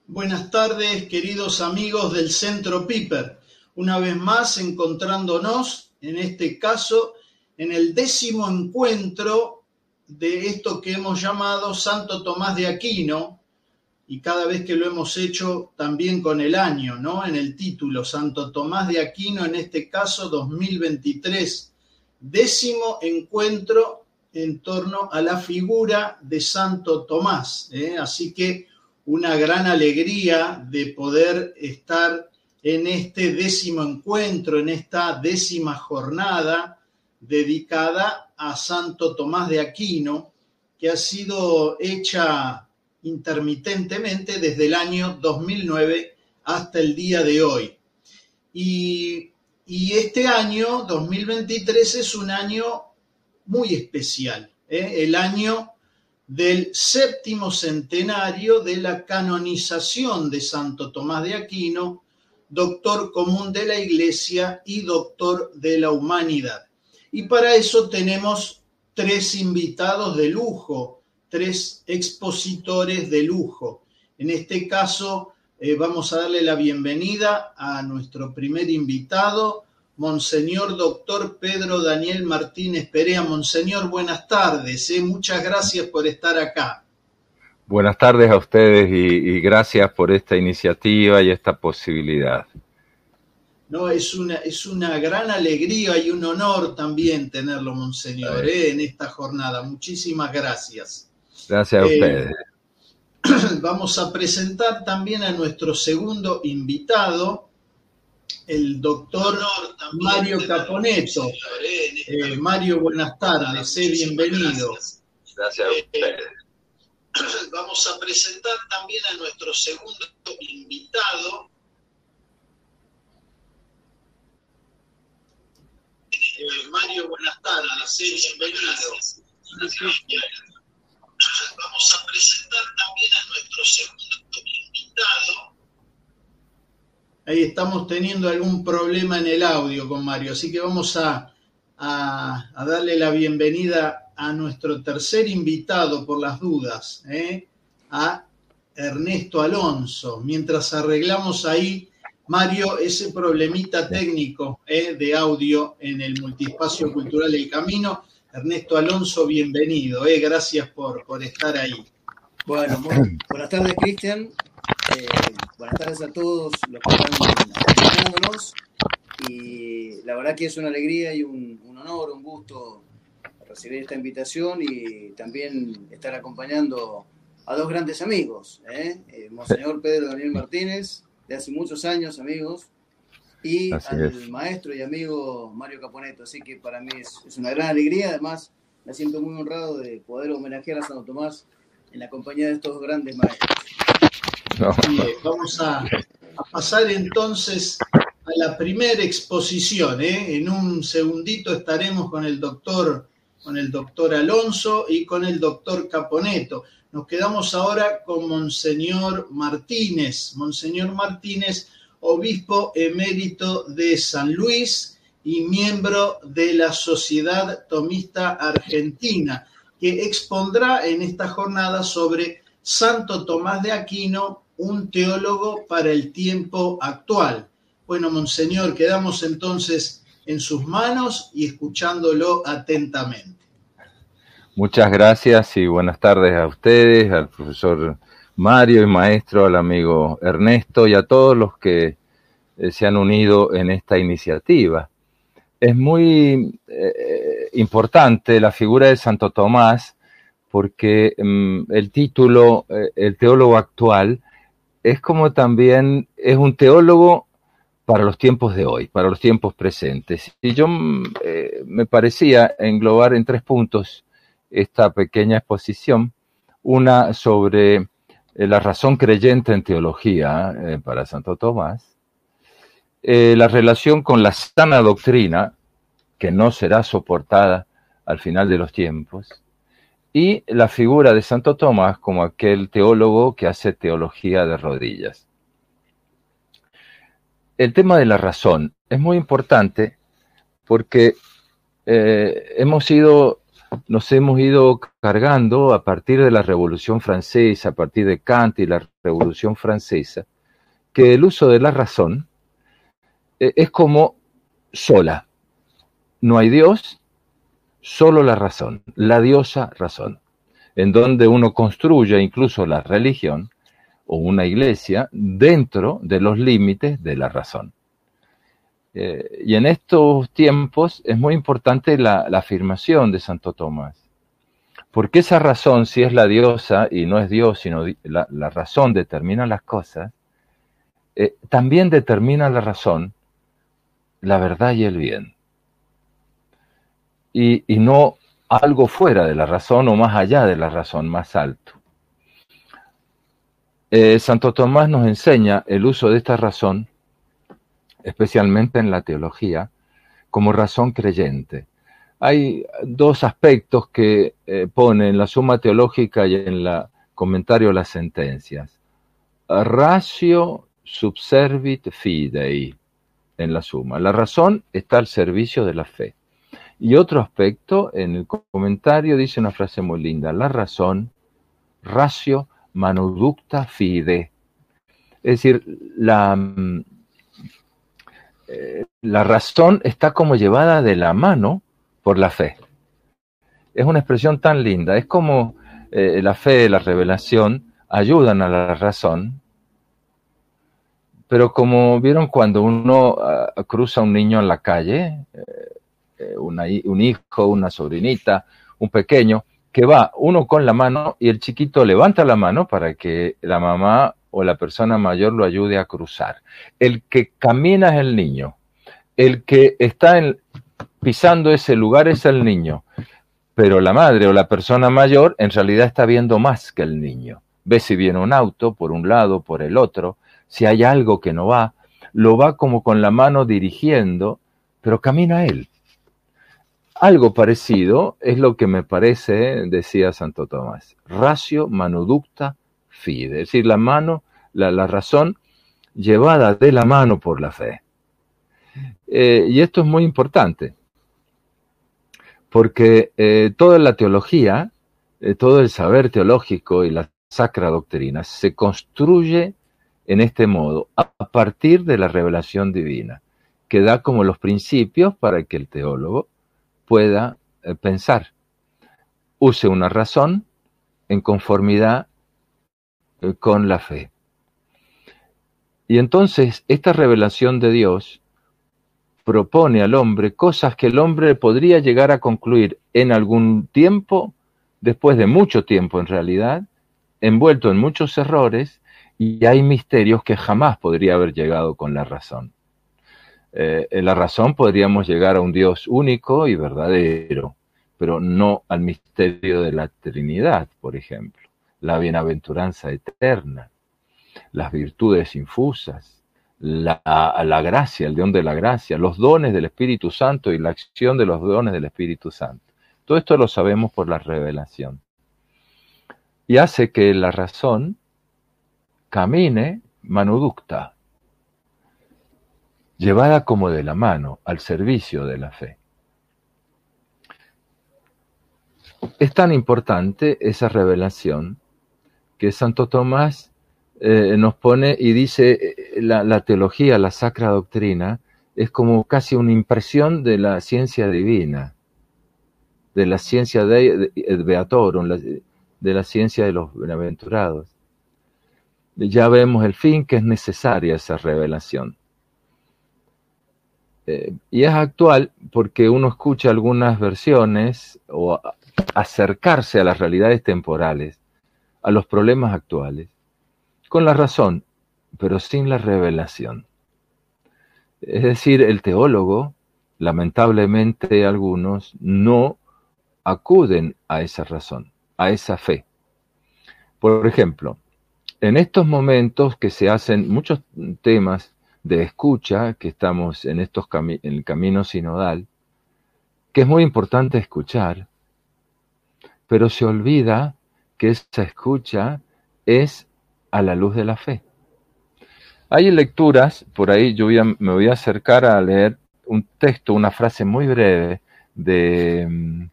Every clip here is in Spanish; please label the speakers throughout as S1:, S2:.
S1: Buenas tardes, queridos amigos del Centro Piper. Una vez más encontrándonos, en este caso, en el 10º encuentro de esto que hemos llamado Santo Tomás de Aquino, y cada vez que lo hemos hecho también con el año, ¿no? En el título, Santo Tomás de Aquino, en este caso 2023, 10º encuentro en torno a la figura de Santo Tomás, Así que una gran alegría de poder estar en este 10º encuentro, en esta 10ª jornada dedicada a Santo Tomás de Aquino, que ha sido hecha intermitentemente desde el año 2009 hasta el día de hoy. Y este año, 2023, es un año muy especial, el año del 7º centenario de la canonización de Santo Tomás de Aquino, doctor común de la Iglesia y doctor de la humanidad. Y para eso tenemos 3 invitados de lujo, 3 expositores de lujo. En este caso, vamos a darle la bienvenida a nuestro primer invitado, Monseñor Doctor Pedro Daniel Martínez Perea. Monseñor, buenas tardes. Muchas gracias por estar acá.
S2: Buenas tardes a ustedes y gracias por esta iniciativa y esta posibilidad.
S1: No, es una gran alegría y un honor también tenerlo, Monseñor, en esta jornada. Muchísimas gracias.
S2: Gracias a ustedes.
S1: Vamos a presentar también a nuestro segundo invitado, el doctor Mario Caponeto. Mario, buenas tardes, bienvenido.
S2: Gracias a ustedes.
S1: Vamos a presentar también a nuestro segundo invitado, Mario, buenas tardes, bienvenido. Vamos a presentar también a nuestro segundo invitado. Ahí estamos teniendo algún problema en el audio con Mario, así que vamos a darle la bienvenida a nuestro tercer invitado por las dudas, a Ernesto Alonso. Mientras arreglamos ahí, Mario, ese problemita técnico de audio en el Multiespacio Cultural El Camino. Ernesto Alonso, bienvenido, gracias por estar ahí.
S3: Bueno, buenas tardes, Cristian. Buenas tardes a todos los que están acompañándonos. Y la verdad que es una alegría y un honor, un gusto recibir esta invitación y también estar acompañando a 2 grandes amigos, Monseñor Pedro Daniel Martínez, de hace muchos años, amigos, y al maestro y amigo Mario Caponeto. Así que para mí es una gran alegría. Además, me siento muy honrado de poder homenajear a Santo Tomás en la compañía de estos grandes maestros.
S1: Vamos a pasar entonces a la primera exposición. En un segundito estaremos con el doctor Alonso y con el doctor Caponeto. Nos quedamos ahora con Monseñor Martínez. Monseñor Martínez, obispo emérito de San Luis y miembro de la Sociedad Tomista Argentina, que expondrá en esta jornada sobre Santo Tomás de Aquino, un teólogo para el tiempo actual. Bueno, Monseñor, quedamos entonces en sus manos y escuchándolo atentamente.
S2: Muchas gracias y buenas tardes a ustedes, al profesor Mario y maestro, al amigo Ernesto y a todos los que se han unido en esta iniciativa. Es muy importante la figura de Santo Tomás porque el título, el teólogo actual, es como también es un teólogo para los tiempos de hoy, para los tiempos presentes. Y yo me parecía englobar en 3 puntos esta pequeña exposición, una sobre la razón creyente en teología para Santo Tomás, la relación con la sana doctrina, que no será soportada al final de los tiempos, y la figura de Santo Tomás como aquel teólogo que hace teología de rodillas. El tema de la razón es muy importante porque nos hemos ido cargando a partir de la Revolución Francesa, a partir de Kant y la Revolución Francesa, que el uso de la razón es como sola. No hay Dios, solo la razón, la diosa razón, en donde uno construye incluso la religión o una iglesia dentro de los límites de la razón. Y en estos tiempos es muy importante la afirmación de Santo Tomás, porque esa razón, si es la diosa y no es Dios, sino la razón determina las cosas, también determina la razón, la verdad y el bien. Y no algo fuera de la razón o más allá de la razón, más alto. Santo Tomás nos enseña el uso de esta razón, especialmente en la teología, como razón creyente. Hay dos aspectos que pone en la Suma Teológica y en el comentario a las sentencias. Ratio subservit fidei, en la Suma. La razón está al servicio de la fe. Y otro aspecto, en el comentario dice una frase muy linda, la razón, ratio manuducta fide. Es decir, la razón está como llevada de la mano por la fe. Es una expresión tan linda, es como la fe, la revelación, ayudan a la razón, pero como vieron cuando uno cruza a un niño en la calle, un hijo, una sobrinita, un pequeño, que va uno con la mano y el chiquito levanta la mano para que la mamá o la persona mayor lo ayude a cruzar. El que camina es el niño, el que está pisando ese lugar es el niño, pero la madre o la persona mayor en realidad está viendo más que el niño. Ve si viene un auto por un lado, por el otro, si hay algo que no va, lo va como con la mano dirigiendo, pero camina él. Algo parecido es lo que me parece, decía Santo Tomás, ratio manuducta fide, es decir, la mano, la razón llevada de la mano por la fe. Y esto es muy importante, porque toda la teología, todo el saber teológico y la sacra doctrina se construye en este modo, a partir de la revelación divina, que da como los principios para que el teólogo pueda pensar, use una razón en conformidad con la fe. Y entonces esta revelación de Dios propone al hombre cosas que el hombre podría llegar a concluir en algún tiempo, después de mucho tiempo en realidad, envuelto en muchos errores, y hay misterios que jamás podría haber llegado con la razón. En la razón podríamos llegar a un Dios único y verdadero, pero no al misterio de la Trinidad, por ejemplo, la bienaventuranza eterna, las virtudes infusas, la gracia, el don de la gracia, los dones del Espíritu Santo y la acción de los dones del Espíritu Santo. Todo esto lo sabemos por la revelación. Y hace que la razón camine manuducta, llevada como de la mano, al servicio de la fe. Es tan importante esa revelación que Santo Tomás nos pone y dice la teología, la sacra doctrina, es como casi una impresión de la ciencia divina, de la ciencia de Beatorum, de la ciencia de los bienaventurados. Ya vemos el fin, que es necesaria esa revelación. Y es actual porque uno escucha algunas versiones o acercarse a las realidades temporales, a los problemas actuales, con la razón, pero sin la revelación. Es decir, el teólogo, lamentablemente algunos, no acuden a esa razón, a esa fe. Por ejemplo, en estos momentos que se hacen muchos temas de escucha, que estamos en en el camino sinodal, que es muy importante escuchar, pero se olvida que esa escucha es a la luz de la fe. Hay lecturas, por ahí me voy a acercar a leer un texto, una frase muy breve de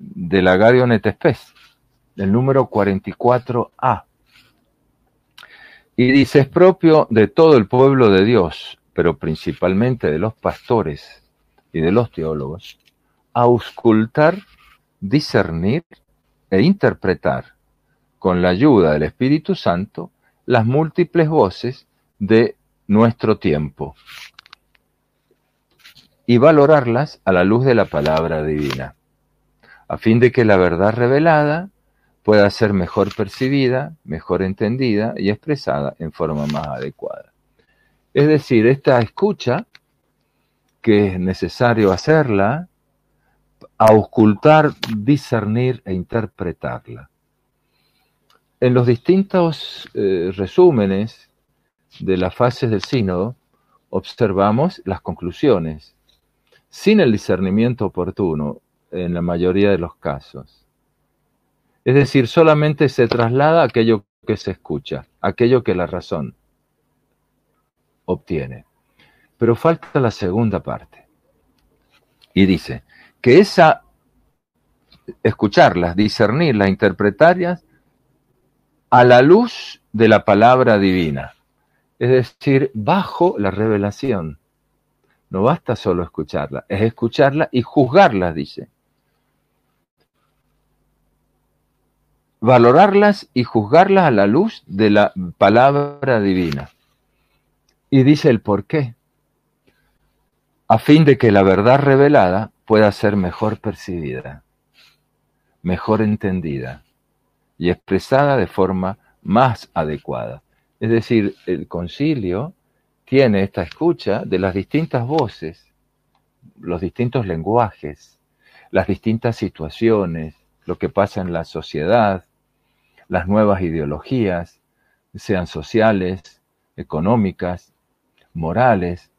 S2: la Gaudium et Spes, el número 44a. Y dice, es propio de todo el pueblo de Dios, pero principalmente de los pastores y de los teólogos, auscultar, discernir e interpretar, con la ayuda del Espíritu Santo, las múltiples voces de nuestro tiempo y valorarlas a la luz de la palabra divina, a fin de que la verdad revelada pueda ser mejor percibida, mejor entendida y expresada en forma más adecuada. Es decir, esta escucha, que es necesario hacerla, auscultar, discernir e interpretarla. En los distintos resúmenes de las fases del sínodo, observamos las conclusiones, sin el discernimiento oportuno en la mayoría de los casos. Es decir, solamente se traslada aquello que se escucha, aquello que la razón obtiene. Pero falta la segunda parte. Y dice que esa, escucharlas, discernirlas, interpretarlas a la luz de la palabra divina. Es decir, bajo la revelación. No basta solo escucharla, es escucharla y juzgarlas, dice. Valorarlas y juzgarlas a la luz de la palabra divina. Y dice el por qué. A fin de que la verdad revelada pueda ser mejor percibida, mejor entendida y expresada de forma más adecuada. Es decir, el concilio tiene esta escucha de las distintas voces, los distintos lenguajes, las distintas situaciones, lo que pasa en la sociedad, las nuevas ideologías, sean sociales, económicas, morales,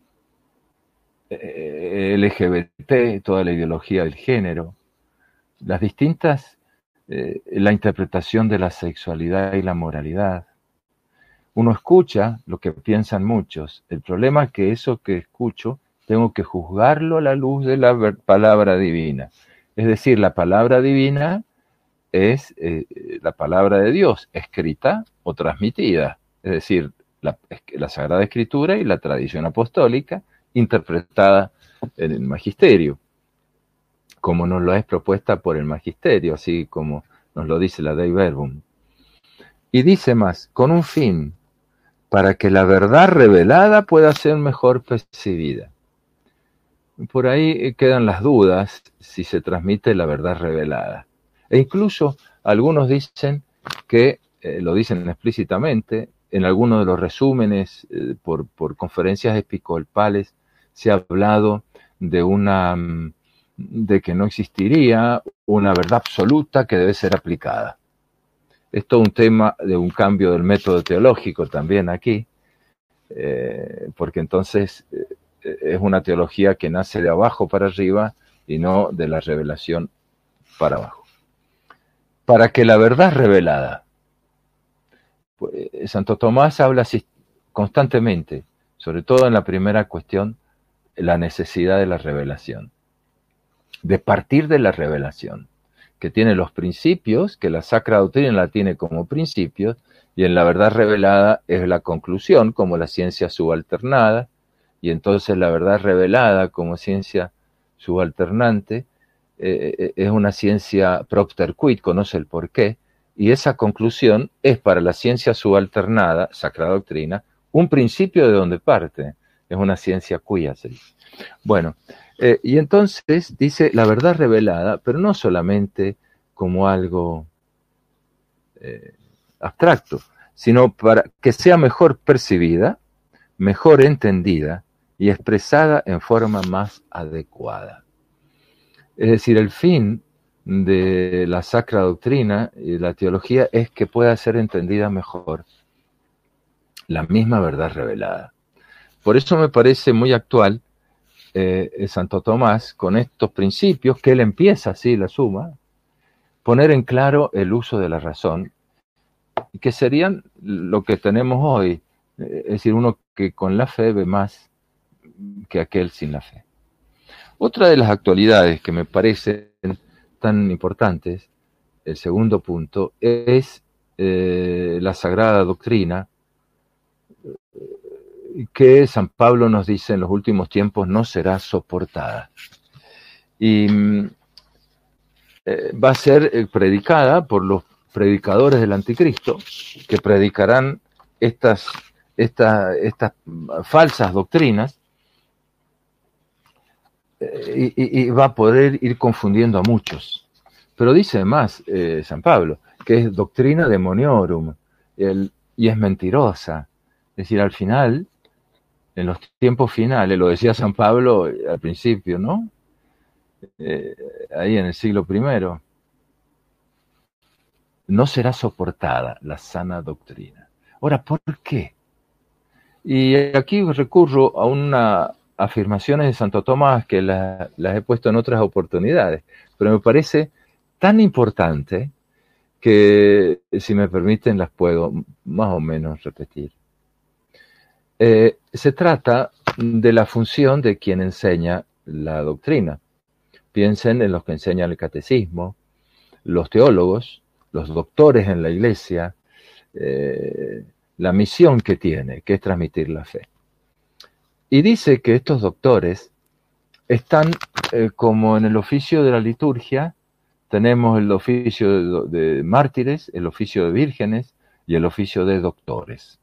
S2: LGBT, toda la ideología del género, las distintas, la interpretación de la sexualidad y la moralidad. Uno escucha lo que piensan muchos. El problema es que eso que escucho tengo que juzgarlo a la luz de la palabra divina. Es decir, la palabra divina es la palabra de Dios, escrita o transmitida. Es decir, la Sagrada Escritura y la tradición apostólica, interpretada en el magisterio, como nos lo es propuesta por el magisterio, así como nos lo dice la Dei Verbum. Y dice más, con un fin, para que la verdad revelada pueda ser mejor percibida. Por ahí quedan las dudas si se transmite la verdad revelada. E incluso algunos dicen que, lo dicen explícitamente, en algunos de los resúmenes por conferencias episcopales se ha hablado de que no existiría una verdad absoluta que debe ser aplicada. Es todo un tema de un cambio del método teológico también aquí, porque entonces es una teología que nace de abajo para arriba y no de la revelación para abajo. Para que la verdad revelada, pues, Santo Tomás habla constantemente, sobre todo en la primera cuestión, la necesidad de la revelación, de partir de la revelación, que tiene los principios, que la Sacra Doctrina la tiene como principios, y en la verdad revelada es la conclusión, como la ciencia subalternada, y entonces la verdad revelada como ciencia subalternante es una ciencia propter quid, conoce el porqué, y esa conclusión es para la ciencia subalternada, Sacra Doctrina, un principio de donde parte, es una ciencia quia, se dice. Bueno, y entonces dice la verdad revelada, pero no solamente como algo abstracto, sino para que sea mejor percibida, mejor entendida y expresada en forma más adecuada. Es decir, el fin de la Sacra Doctrina y la teología es que pueda ser entendida mejor la misma verdad revelada. Por eso me parece muy actual Santo Tomás con estos principios que él empieza así, la suma, poner en claro el uso de la razón, que serían lo que tenemos hoy, es decir, uno que con la fe ve más que aquel sin la fe. Otra de las actualidades que me parecen tan importantes, el segundo punto, es la Sagrada Doctrina que San Pablo nos dice en los últimos tiempos no será soportada. Y va a ser predicada por los predicadores del anticristo, que predicarán estas falsas doctrinas, y va a poder ir confundiendo a muchos. Pero dice más San Pablo, que es doctrina demoniorum, y es mentirosa. Es decir, al final, en los tiempos finales, lo decía San Pablo al principio, ¿no? Ahí en el siglo I, no será soportada la sana doctrina. Ahora, ¿por qué? Y aquí recurro a unas afirmaciones de Santo Tomás que las he puesto en otras oportunidades, pero me parece tan importante que, si me permiten, las puedo más o menos repetir. Se trata de la función de quien enseña la doctrina. Piensen en los que enseñan el catecismo, los teólogos, los doctores en la iglesia, la misión que tiene, que es transmitir la fe. Y dice que estos doctores están como en el oficio de la liturgia. Tenemos el oficio de mártires, el oficio de vírgenes y el oficio de doctores.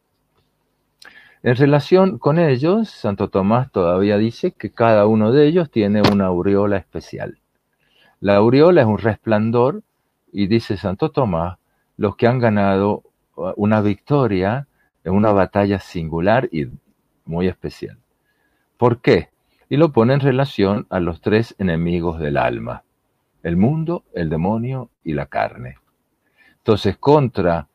S2: En relación con ellos, Santo Tomás todavía dice que cada uno de ellos tiene una aureola especial. La aureola es un resplandor, y dice Santo Tomás, los que han ganado una victoria en una batalla singular y muy especial. ¿Por qué? Y lo pone en relación a los tres enemigos del alma: el mundo, el demonio y la carne. Entonces, contra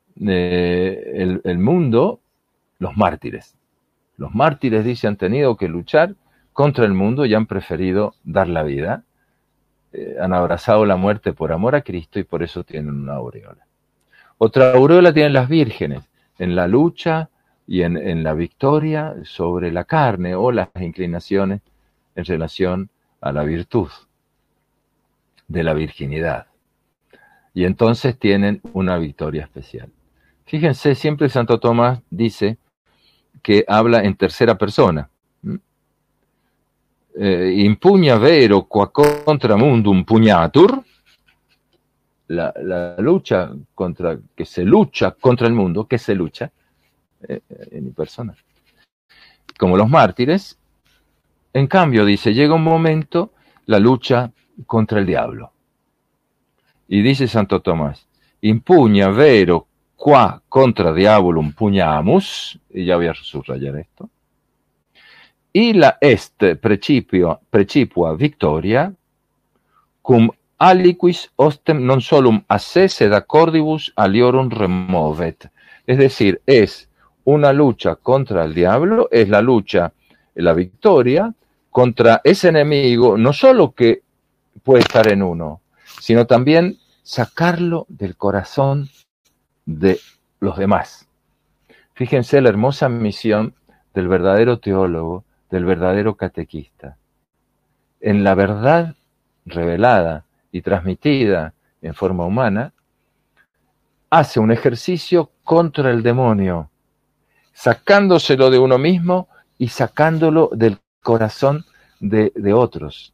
S2: el mundo, los mártires. Los mártires, dice, han tenido que luchar contra el mundo y han preferido dar la vida. Han abrazado la muerte por amor a Cristo y por eso tienen una aureola. Otra aureola tienen las vírgenes, en la lucha y en la victoria sobre la carne o las inclinaciones en relación a la virtud de la virginidad. Y entonces tienen una victoria especial. Fíjense, siempre Santo Tomás dice que habla en tercera persona. Impugna vero qua contra mundum pugnatur, la lucha contra, que se lucha contra el mundo, que se lucha en mi persona, como los mártires. En cambio, dice, llega un momento la lucha contra el diablo. Y dice Santo Tomás, impugna vero qua contra diabolum pugnamus, y ya voy a subrayar esto, illa est precipua victoria, cum aliquis ostem non solum a se sed accordibus aliorum removet. Es decir, es una lucha contra el diablo, es la lucha, la victoria contra ese enemigo, no solo que puede estar en uno, sino también sacarlo del corazón de los demás. Fíjense la hermosa misión del verdadero teólogo, del verdadero catequista. En la verdad revelada y transmitida en forma humana, hace un ejercicio contra el demonio, sacándoselo de uno mismo y sacándolo del corazón de otros.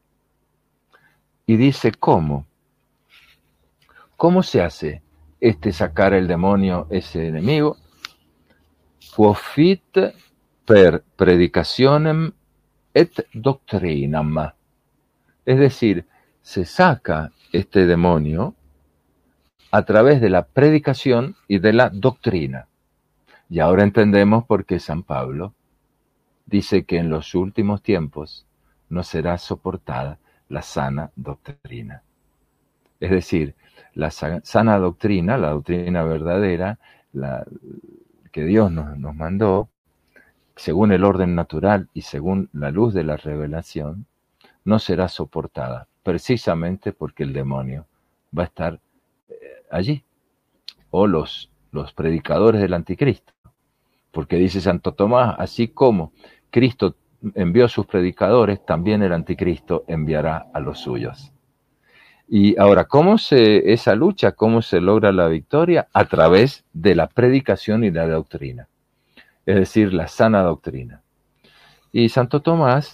S2: Y dice, ¿cómo? ¿Cómo se hace sacar el demonio, ese enemigo? Quofit per predicationem et doctrinam. Es decir, se saca este demonio a través de la predicación y de la doctrina. Y ahora entendemos por qué San Pablo dice que en los últimos tiempos no será soportada la sana doctrina. Es decir, la sana doctrina, la doctrina verdadera, que Dios nos mandó, según el orden natural y según la luz de la revelación, no será soportada, precisamente porque el demonio va a estar allí, o los predicadores del anticristo. Porque dice Santo Tomás, así como Cristo envió a sus predicadores, también el anticristo enviará a los suyos. Y ahora, esa lucha, cómo se logra la victoria? A través de la predicación y la doctrina. es decir, la sana doctrina. Y Santo Tomás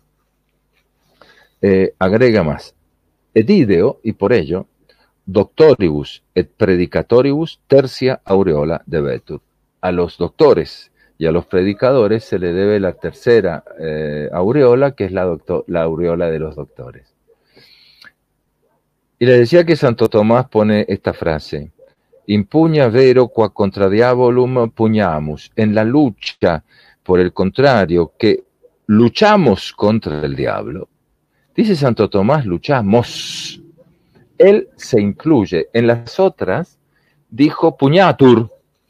S2: agrega más, et ideo, y por ello, doctoribus et predicatoribus tercia aureola debetur. A los doctores y a los predicadores se le debe la tercera aureola, que es la aureola de los doctores. Y le decía que Santo Tomás pone esta frase, impugna vero qua contra diabolum pugnamus, en la lucha, por el contrario, que luchamos contra el diablo. Dice Santo Tomás, luchamos. Él se incluye. En las otras dijo pugnatur.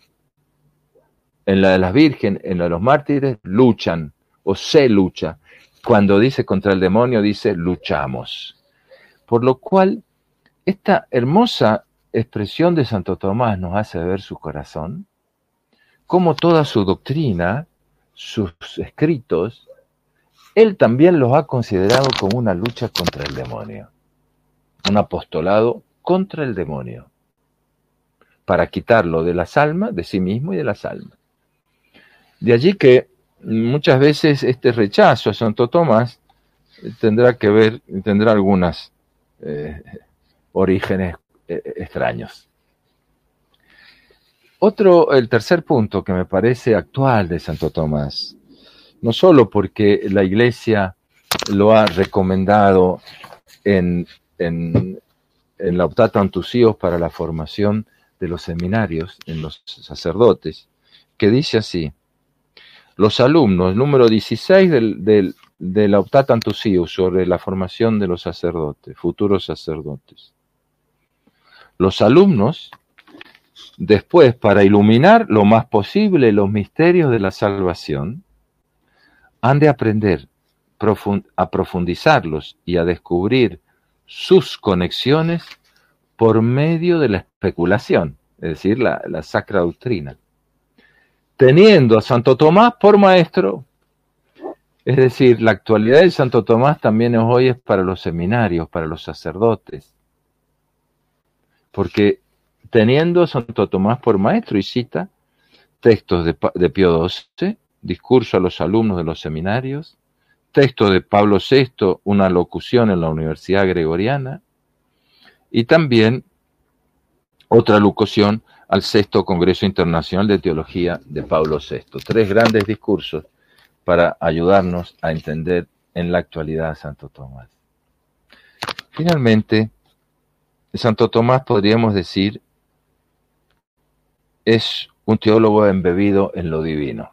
S2: En la de las vírgenes, en la de los mártires, luchan o se lucha. Cuando dice contra el demonio, dice luchamos. Por lo cual, esta hermosa expresión de Santo Tomás nos hace ver su corazón, como toda su doctrina, sus escritos, él también los ha considerado como una lucha contra el demonio, un apostolado contra el demonio, para quitarlo de las almas, de sí mismo y de las almas. De allí que muchas veces este rechazo a Santo Tomás tendrá algunos orígenes extraños. El tercer punto que me parece actual de Santo Tomás, no solo porque la Iglesia lo ha recomendado en la Optata Tusios para la formación de los seminarios, en los sacerdotes, que dice así, los alumnos, número 16 de la Optata Tusios sobre la formación de los sacerdotes, futuros sacerdotes. Los alumnos, después, para iluminar lo más posible los misterios de la salvación, han de aprender a profundizarlos y a descubrir sus conexiones por medio de la especulación, es decir, la sacra doctrina, teniendo a Santo Tomás por maestro. Es decir, la actualidad de Santo Tomás también hoy es para los seminarios, para los sacerdotes, porque teniendo a Santo Tomás por maestro, y cita textos de Pío XII, discurso a los alumnos de los seminarios, texto de Pablo VI, una locución en la Universidad Gregoriana, y también otra locución al Sexto Congreso Internacional de Teología de Pablo VI. 3 grandes discursos para ayudarnos a entender en la actualidad a Santo Tomás. Finalmente, Santo Tomás, podríamos decir, es un teólogo embebido en lo divino.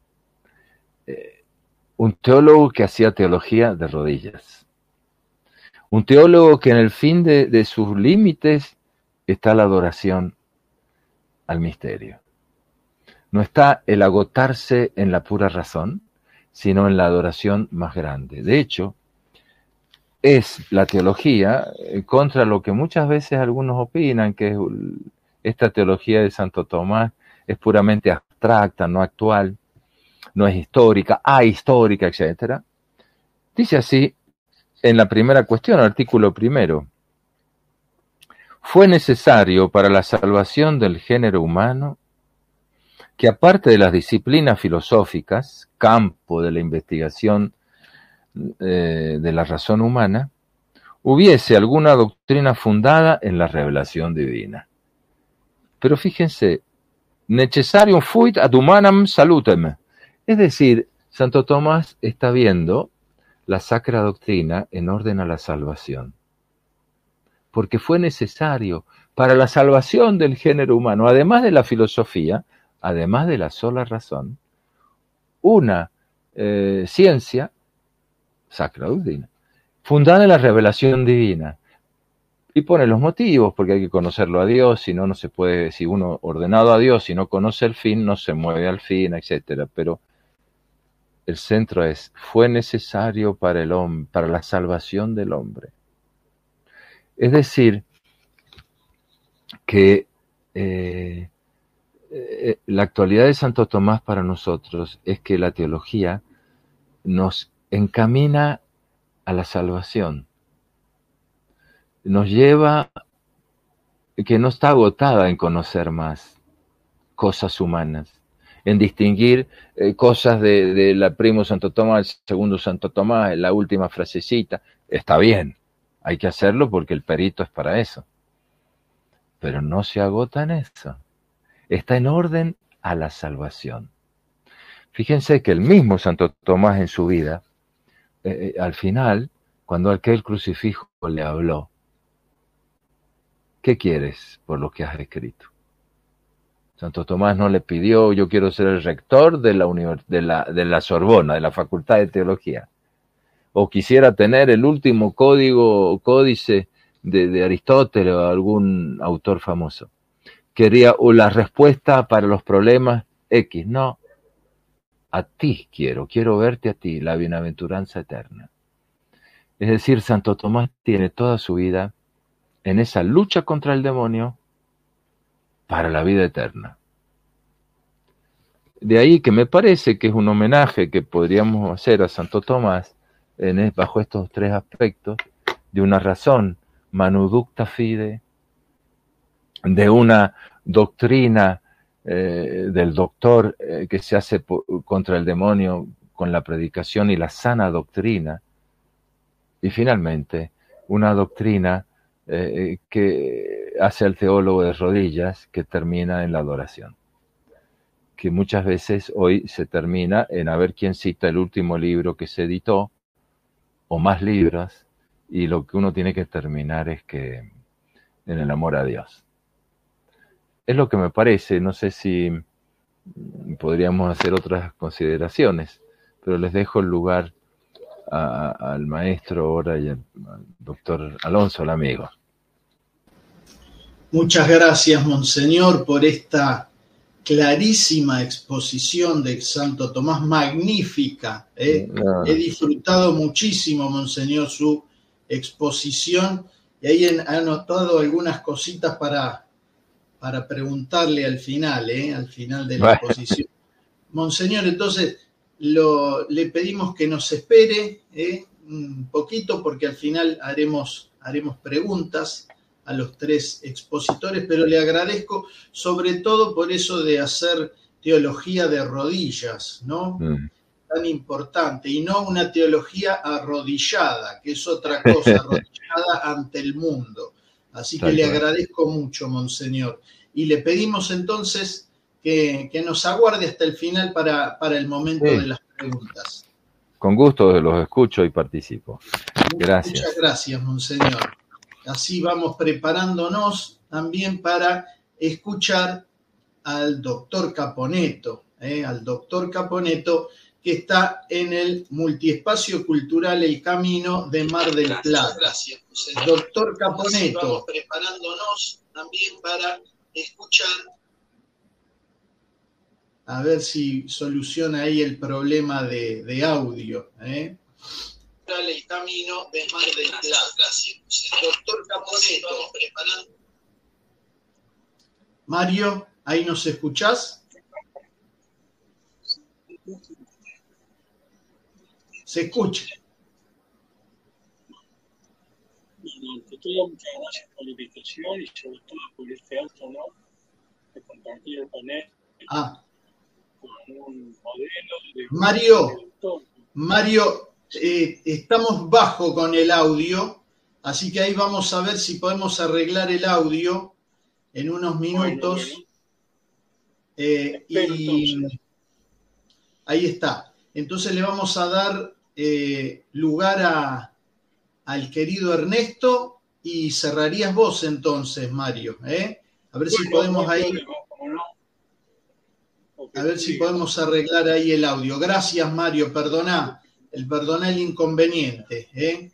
S2: Un teólogo que hacía teología de rodillas. Un teólogo que en el fin de sus límites está la adoración al misterio. No está el agotarse en la pura razón, sino en la adoración más grande. De hecho, es la teología contra lo que muchas veces algunos opinan, que esta teología de Santo Tomás es puramente abstracta, no actual, no es histórica, ahistórica, etc. Dice así en la primera cuestión, artículo 1. Fue necesario para la salvación del género humano que, aparte de las disciplinas filosóficas, campo de la investigación de la razón humana, hubiese alguna doctrina fundada en la revelación divina. Pero fíjense, necessarium fuit ad humanam salutem. Es decir, Santo Tomás está viendo la sacra doctrina en orden a la salvación. Porque fue necesario para la salvación del género humano, además de la filosofía, además de la sola razón, una ciencia, sacra doctrina, fundada en la revelación divina. Y pone los motivos, porque hay que conocerlo a Dios, si no, no se puede, si uno ordenado a Dios, si no conoce el fin, no se mueve al fin, etc. Pero el centro es, fue necesario para el hombre, para la salvación del hombre. Es decir, que la actualidad de Santo Tomás para nosotros es que la teología nos encamina a la salvación. Nos lleva, que no está agotada en conocer más cosas humanas. en distinguir cosas de la primo Santo Tomás, el segundo Santo Tomás, la última frasecita. Está bien, hay que hacerlo porque el perito es para eso. Pero no se agota en eso. Está en orden a la salvación. Fíjense que el mismo Santo Tomás en su vida, al final, cuando aquel crucifijo le habló, ¿qué quieres por lo que has escrito? Santo Tomás no le pidió, yo quiero ser el rector de la Sorbona, de la Facultad de Teología, o quisiera tener el último códice de Aristóteles o algún autor famoso. Quería la respuesta para los problemas X. No, a ti quiero verte a ti, la bienaventuranza eterna. Es decir, Santo Tomás tiene toda su vida en esa lucha contra el demonio para la vida eterna. De ahí que me parece que es un homenaje que podríamos hacer a Santo Tomás bajo estos tres aspectos, de una razón manuducta fide, de una doctrina del doctor que se hace contra el demonio con la predicación y la sana doctrina, y finalmente una doctrina que hace al teólogo de rodillas, que termina en la adoración, que muchas veces hoy se termina en a ver quién cita el último libro que se editó, o más libros, y lo que uno tiene que terminar es que en el amor a Dios. Es lo que me parece. No sé si podríamos hacer otras consideraciones, pero les dejo el lugar al maestro ahora y al doctor Alonso, el amigo.
S1: Muchas gracias, Monseñor, por esta clarísima exposición de Santo Tomás, magnífica. He disfrutado muchísimo, Monseñor, su exposición, y ahí he anotado algunas cositas para preguntarle al final de la exposición. Monseñor, entonces le pedimos que nos espere un poquito, porque al final haremos preguntas a los tres expositores, pero le agradezco sobre todo por eso de hacer teología de rodillas, ¿no? Tan importante, y no una teología arrodillada, que es otra cosa, arrodillada ante el mundo. Así que le agradezco mucho, Monseñor. Y le pedimos entonces que nos aguarde hasta el final para el momento de las preguntas.
S2: Con gusto los escucho y participo. Gracias.
S1: Muchas gracias, Monseñor. Así vamos preparándonos también para escuchar al doctor Caponetto, que está en el Multiespacio Cultural El Camino de Mar del Plata. Gracias, doctor Caponetto. Vamos preparándonos también para escuchar. A ver si soluciona ahí el problema de audio. El Camino de Mar del Plata. Gracias. Doctor Caponetto, vamos preparando. Mario, ¿ahí nos escuchás? Se escucha.
S4: Ante todo, muchas gracias por la invitación y sobre todo por este alto honor de compartir el panel con un modelo de...
S1: Mario, estamos bajo con el audio, así que ahí vamos a ver si podemos arreglar el audio en unos minutos. Y ahí está. Entonces le vamos a dar lugar al querido Ernesto, y cerrarías vos entonces, Mario. A ver si podemos ahí... A ver si podemos arreglar ahí el audio. Gracias, Mario. Perdoná el inconveniente.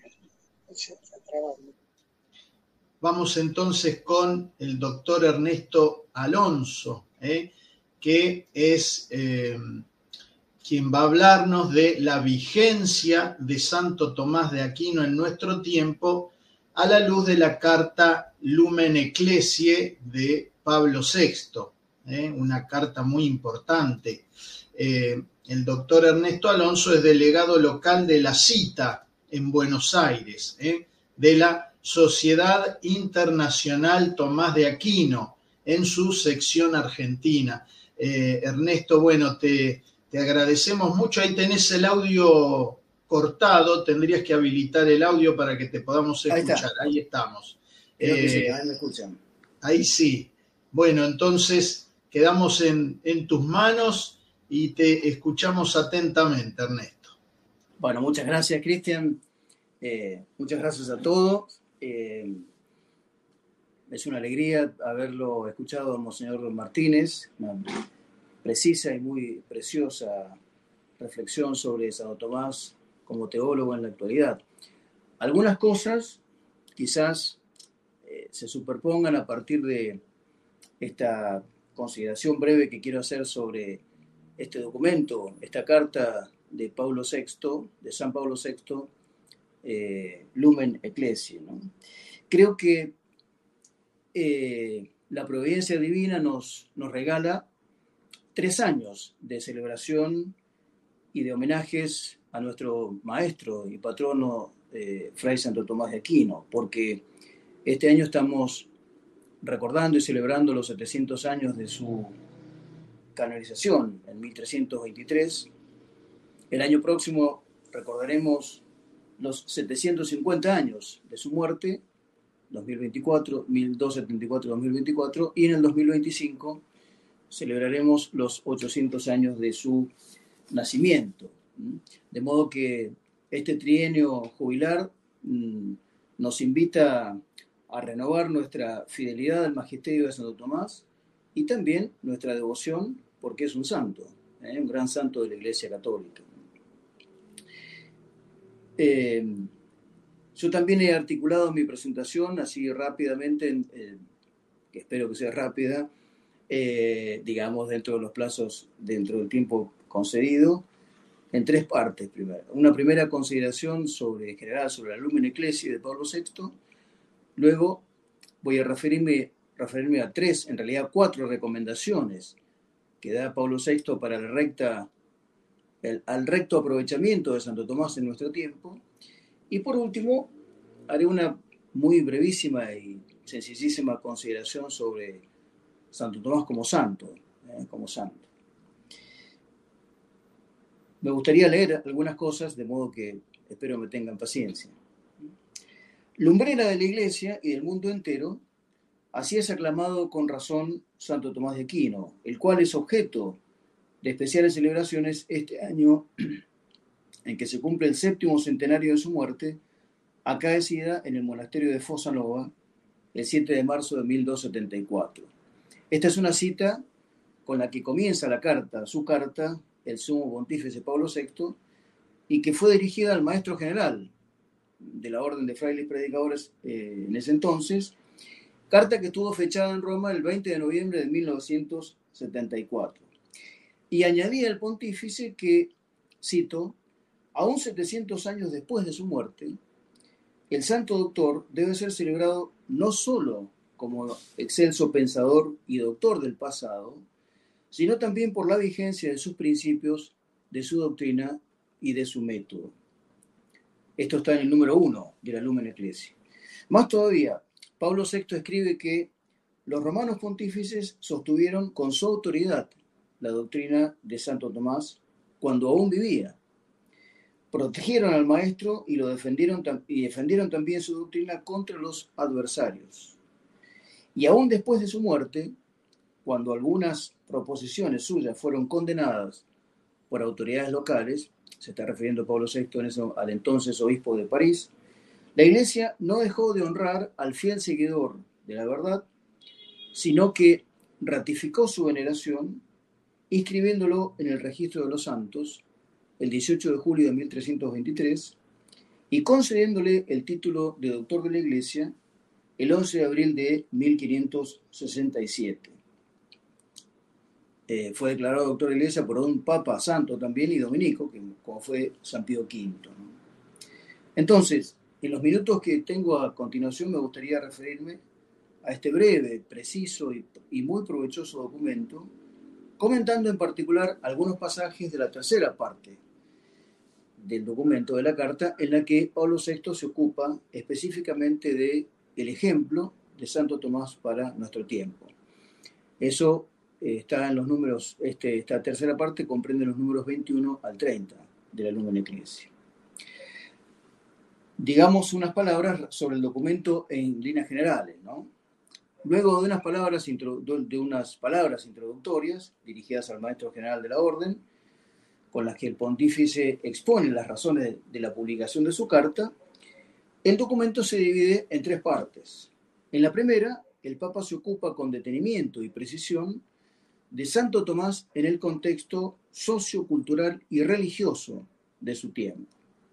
S1: Vamos entonces con el doctor Ernesto Alonso, que es quien va a hablarnos de la vigencia de Santo Tomás de Aquino en nuestro tiempo a la luz de la carta Lumen Ecclesiae de Pablo VI. Una carta muy importante. El doctor Ernesto Alonso es delegado local de la Cita en Buenos Aires, de la Sociedad Internacional Tomás de Aquino, en su sección argentina. Ernesto, bueno, te agradecemos mucho. Ahí tenés el audio cortado, tendrías que habilitar el audio para que te podamos escuchar. Ahí estamos.
S3: Creo que sí, ahí me escuchan.
S1: Ahí sí. Bueno, entonces quedamos en tus manos y te escuchamos atentamente, Ernesto.
S3: Bueno, muchas gracias, Cristian. Muchas gracias a todos. Es una alegría haberlo escuchado al Monseñor Martínez, una precisa y muy preciosa reflexión sobre Santo Tomás como teólogo en la actualidad. Algunas cosas quizás se superpongan a partir de esta consideración breve que quiero hacer sobre este documento, esta carta de Pablo VI, de San Pablo VI, Lumen Ecclesiae, ¿no? Creo que la providencia divina nos regala 3 años de celebración y de homenajes a nuestro maestro y patrono Fray Santo Tomás de Aquino, porque este año estamos recordando y celebrando los 700 años de su canonización en 1323. El año próximo recordaremos los 750 años de su muerte, 2024, 1274-2024, y en el 2025 celebraremos los 800 años de su nacimiento. De modo que este trienio jubilar nos invita a renovar nuestra fidelidad al magisterio de Santo Tomás y también nuestra devoción, porque es un santo, un gran santo de la Iglesia Católica. Yo también he articulado mi presentación así rápidamente, que espero que sea rápida, digamos dentro de los plazos, dentro del tiempo concedido, en 3 partes. Primero, una primera consideración general sobre la Lumen Ecclesiae de Pablo VI. Luego voy a referirme a 3, en realidad 4 recomendaciones que da Pablo VI para al recto aprovechamiento de Santo Tomás en nuestro tiempo. Y por último, haré una muy brevísima y sencillísima consideración sobre Santo Tomás como santo. Me gustaría leer algunas cosas, de modo que espero me tengan paciencia. Lumbrera de la Iglesia y del mundo entero, así es aclamado con razón Santo Tomás de Aquino, el cual es objeto de especiales celebraciones este año en que se cumple el 7º centenario de su muerte, acaecida en el monasterio de Fossa Nova el 7 de marzo de 1274. Esta es una cita con la que comienza su carta, el sumo pontífice Pablo VI, y que fue dirigida al maestro general de la Orden de Frailes Predicadores en ese entonces, carta que estuvo fechada en Roma el 20 de noviembre de 1974. Y añadía el pontífice que, cito, aún 700 años después de su muerte, el santo doctor debe ser celebrado no solo como excelso pensador y doctor del pasado, sino también por la vigencia de sus principios, de su doctrina y de su método. Esto está en el número 1 de la Lumen Ecclesiae. Más todavía, Pablo VI escribe que los romanos pontífices sostuvieron con su autoridad la doctrina de Santo Tomás cuando aún vivía. Protegieron al maestro y defendieron también su doctrina contra los adversarios. Y aún después de su muerte, cuando algunas proposiciones suyas fueron condenadas por autoridades locales, se está refiriendo Pablo VI en eso al entonces obispo de París, la Iglesia no dejó de honrar al fiel seguidor de la verdad, sino que ratificó su veneración, inscribiéndolo en el registro de los santos el 18 de julio de 1323 y concediéndole el título de doctor de la Iglesia el 11 de abril de 1567. Fue declarado doctor de la Iglesia por un papa santo también y dominico, como fue San Pío V, ¿no? Entonces, en los minutos que tengo a continuación me gustaría referirme a este breve, preciso y muy provechoso documento, comentando en particular algunos pasajes de la tercera parte del documento de la carta, en la que Pablo VI se ocupa específicamente del ejemplo de Santo Tomás para nuestro tiempo. Eso está en los números, esta tercera parte comprende los números 21 al 30 de la Lumen Ecclesiae. Digamos unas palabras sobre el documento en líneas generales, ¿no? Luego de unas palabras introductorias dirigidas al Maestro General de la Orden, con las que el pontífice expone las razones de la publicación de su carta, el documento se divide en tres partes. En la primera, el Papa se ocupa con detenimiento y precisión de Santo Tomás en el contexto sociocultural y religioso de su tiempo.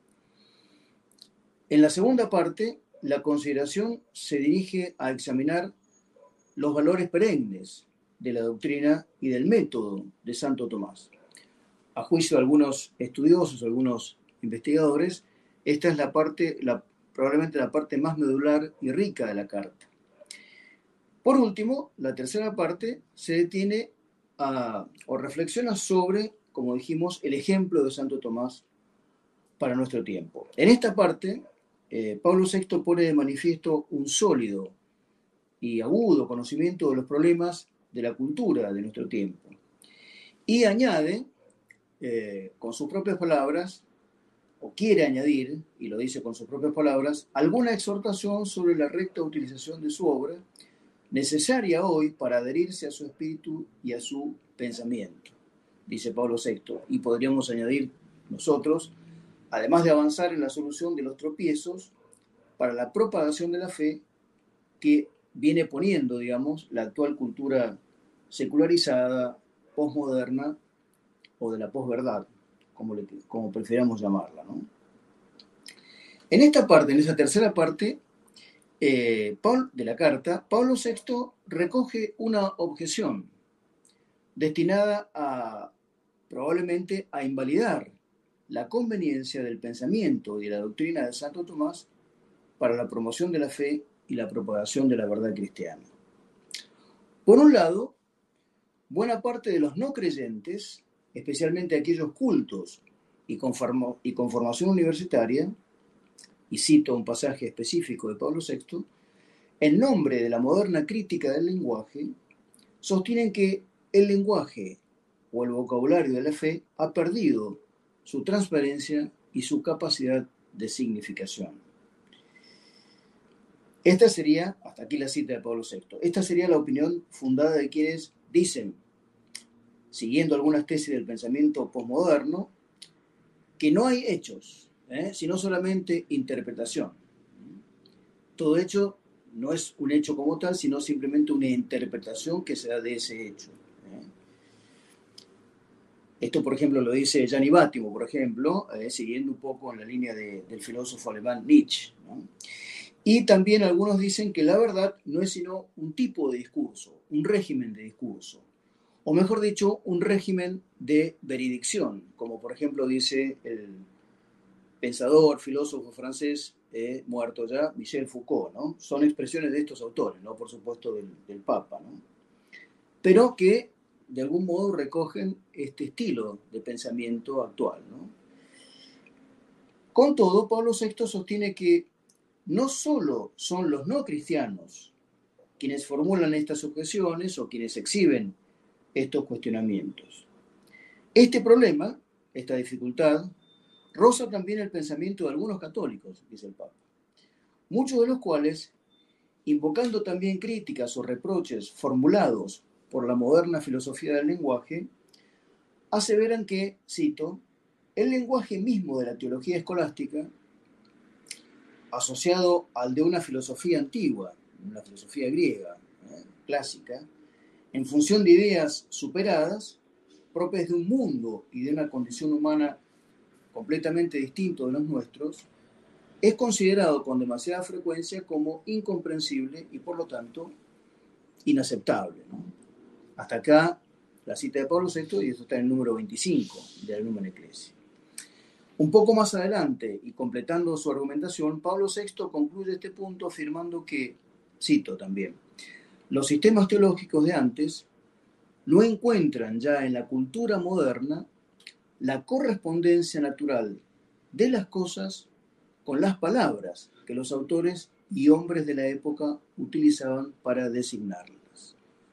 S3: En la segunda parte, la consideración se dirige a examinar los valores perennes de la doctrina y del método de Santo Tomás. A juicio de algunos estudiosos, algunos investigadores, esta es probablemente la parte más medular y rica de la carta. Por último, la tercera parte se detiene o reflexiona sobre, como dijimos, el ejemplo de Santo Tomás para nuestro tiempo. En esta parte, Pablo VI pone de manifiesto un sólido y agudo conocimiento de los problemas de la cultura de nuestro tiempo. Y añade, con sus propias palabras, o quiere añadir, y lo dice con sus propias palabras, alguna exhortación sobre la recta utilización de su obra, necesaria hoy para adherirse a su espíritu y a su pensamiento, dice Pablo VI. Y podríamos añadir nosotros, además de avanzar en la solución de los tropiezos para la propagación de la fe que viene poniendo, digamos, la actual cultura secularizada, posmoderna o de la posverdad, como prefiramos llamarla, ¿no? En esta parte, en esa tercera parte de la carta, Pablo VI recoge una objeción destinada probablemente a invalidar la conveniencia del pensamiento y de la doctrina de Santo Tomás para la promoción de la fe y la propagación de la verdad cristiana. Por un lado, buena parte de los no creyentes, especialmente aquellos cultos y con formación universitaria, y cito un pasaje específico de Pablo VI, en nombre de la moderna crítica del lenguaje, sostienen que el lenguaje o el vocabulario de la fe ha perdido su transparencia y su capacidad de significación. Esta sería, hasta aquí la cita de Pablo VI, esta sería la opinión fundada de quienes dicen, siguiendo algunas tesis del pensamiento posmoderno, que no hay hechos, sino solamente interpretación. Todo hecho no es un hecho como tal, sino simplemente una interpretación que se da de ese hecho. Esto, por ejemplo, lo dice Gianni Vattimo, por ejemplo, siguiendo un poco en la línea del filósofo alemán Nietzsche, ¿no? Y también algunos dicen que la verdad no es sino un tipo de discurso, un régimen de discurso, o mejor dicho, un régimen de veridicción, como por ejemplo dice el pensador, filósofo francés, muerto ya, Michel Foucault, ¿no? Son expresiones de estos autores, no por supuesto del Papa, ¿no? Pero que de algún modo recogen este estilo de pensamiento actual, ¿no? Con todo, Pablo VI sostiene que no solo son los no cristianos quienes formulan estas objeciones o quienes exhiben estos cuestionamientos. Este problema, esta dificultad, roza también el pensamiento de algunos católicos, dice el Papa, muchos de los cuales, invocando también críticas o reproches formulados por la moderna filosofía del lenguaje, aseveran que, cito, el lenguaje mismo de la teología escolástica, asociado al de una filosofía antigua, una filosofía griega, clásica, en función de ideas superadas, propias de un mundo y de una condición humana completamente distinto de los nuestros, es considerado con demasiada frecuencia como incomprensible y por lo tanto inaceptable, ¿no? Hasta acá la cita de Pablo VI, y esto está en el número 25 de la Lumen Ecclesiae. Un poco más adelante, y completando su argumentación, Pablo VI concluye este punto afirmando que, cito también, los sistemas teológicos de antes no encuentran ya en la cultura moderna la correspondencia natural de las cosas con las palabras que los autores y hombres de la época utilizaban para designarlas.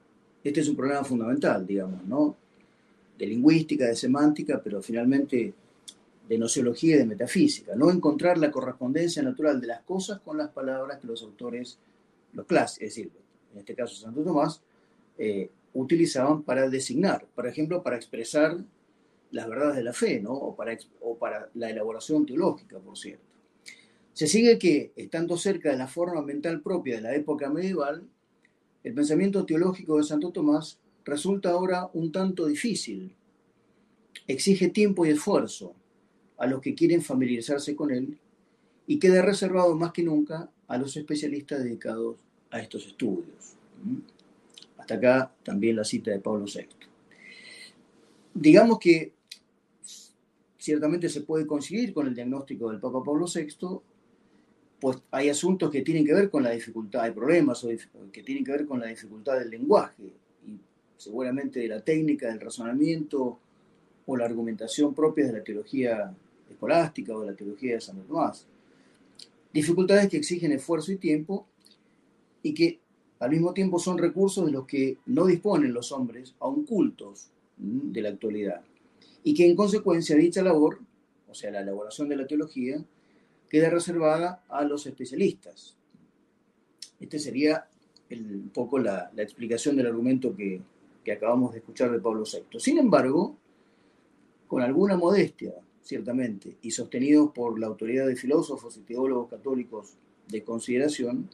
S3: Este es un problema fundamental, digamos, ¿no? De lingüística, de semántica, pero finalmente de nociología y de metafísica. No encontrar la correspondencia natural de las cosas con las palabras que los autores, los clásicos, es decir, en este caso Santo Tomás, utilizaban para designar, por ejemplo, para expresar las verdades de la fe, ¿no? O para la elaboración teológica, por cierto. Se sigue que, estando cerca de la forma mental propia de la época medieval, el pensamiento teológico de Santo Tomás resulta ahora un tanto difícil. Exige tiempo y esfuerzo a los que quieren familiarizarse con él y queda reservado más que nunca a los especialistas dedicados a estos estudios. Hasta acá también la cita de Pablo VI. Digamos que ciertamente se puede coincidir con el diagnóstico del Papa Pablo VI, pues hay asuntos que tienen que ver con la dificultad, hay problemas que tienen que ver con la dificultad del lenguaje y seguramente de la técnica, del razonamiento o la argumentación propias de la teología escolástica o de la teología de Santo Tomás. Dificultades que exigen esfuerzo y tiempo y que al mismo tiempo son recursos de los que no disponen los hombres aún cultos de la actualidad y que en consecuencia dicha labor, o sea la elaboración de la teología, queda reservada a los especialistas. Este sería un poco la explicación del argumento que acabamos de escuchar de Pablo VI. Sin embargo, con alguna modestia, ciertamente, y sostenidos por la autoridad de filósofos y teólogos católicos de consideración,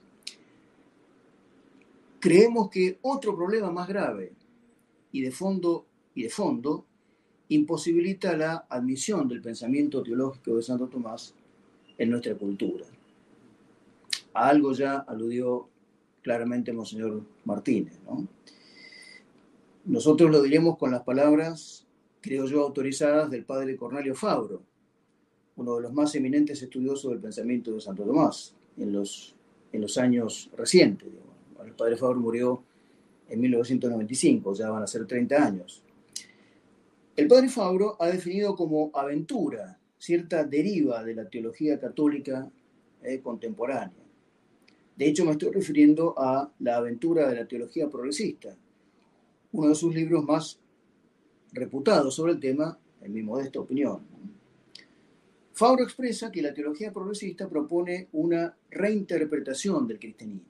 S3: creemos que otro problema más grave y de fondo imposibilita la admisión del pensamiento teológico de Santo Tomás en nuestra cultura. A algo ya aludió claramente Monseñor Martínez, ¿no? Nosotros lo diremos con las palabras, creo yo, autorizadas del padre Cornelio Fabro, uno de los más eminentes estudiosos del pensamiento de Santo Tomás en los años recientes. El padre Fabro murió en 1995, ya van a ser 30 años. El padre Fabro ha definido como aventura cierta deriva de la teología católica contemporánea. De hecho, me estoy refiriendo a La aventura de la teología progresista, uno de sus libros más reputados sobre el tema, en mi modesta opinión. Fabro expresa que la teología progresista propone una reinterpretación del cristianismo.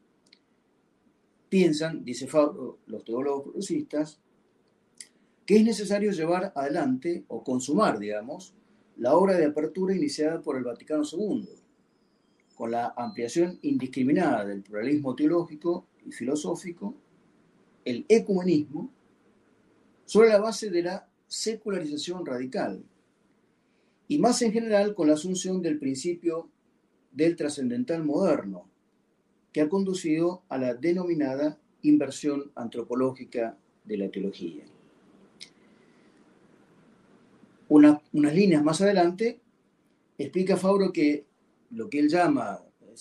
S3: Piensan, dice Fabro, los teólogos progresistas, que es necesario llevar adelante, o consumar, digamos, la obra de apertura iniciada por el Vaticano II, con la ampliación indiscriminada del pluralismo teológico y filosófico, el ecumenismo, sobre la base de la secularización radical, y más en general con la asunción del principio del trascendental moderno, que ha conducido a la denominada inversión antropológica de la teología. Unas líneas más adelante explica Fabro que lo que él llama,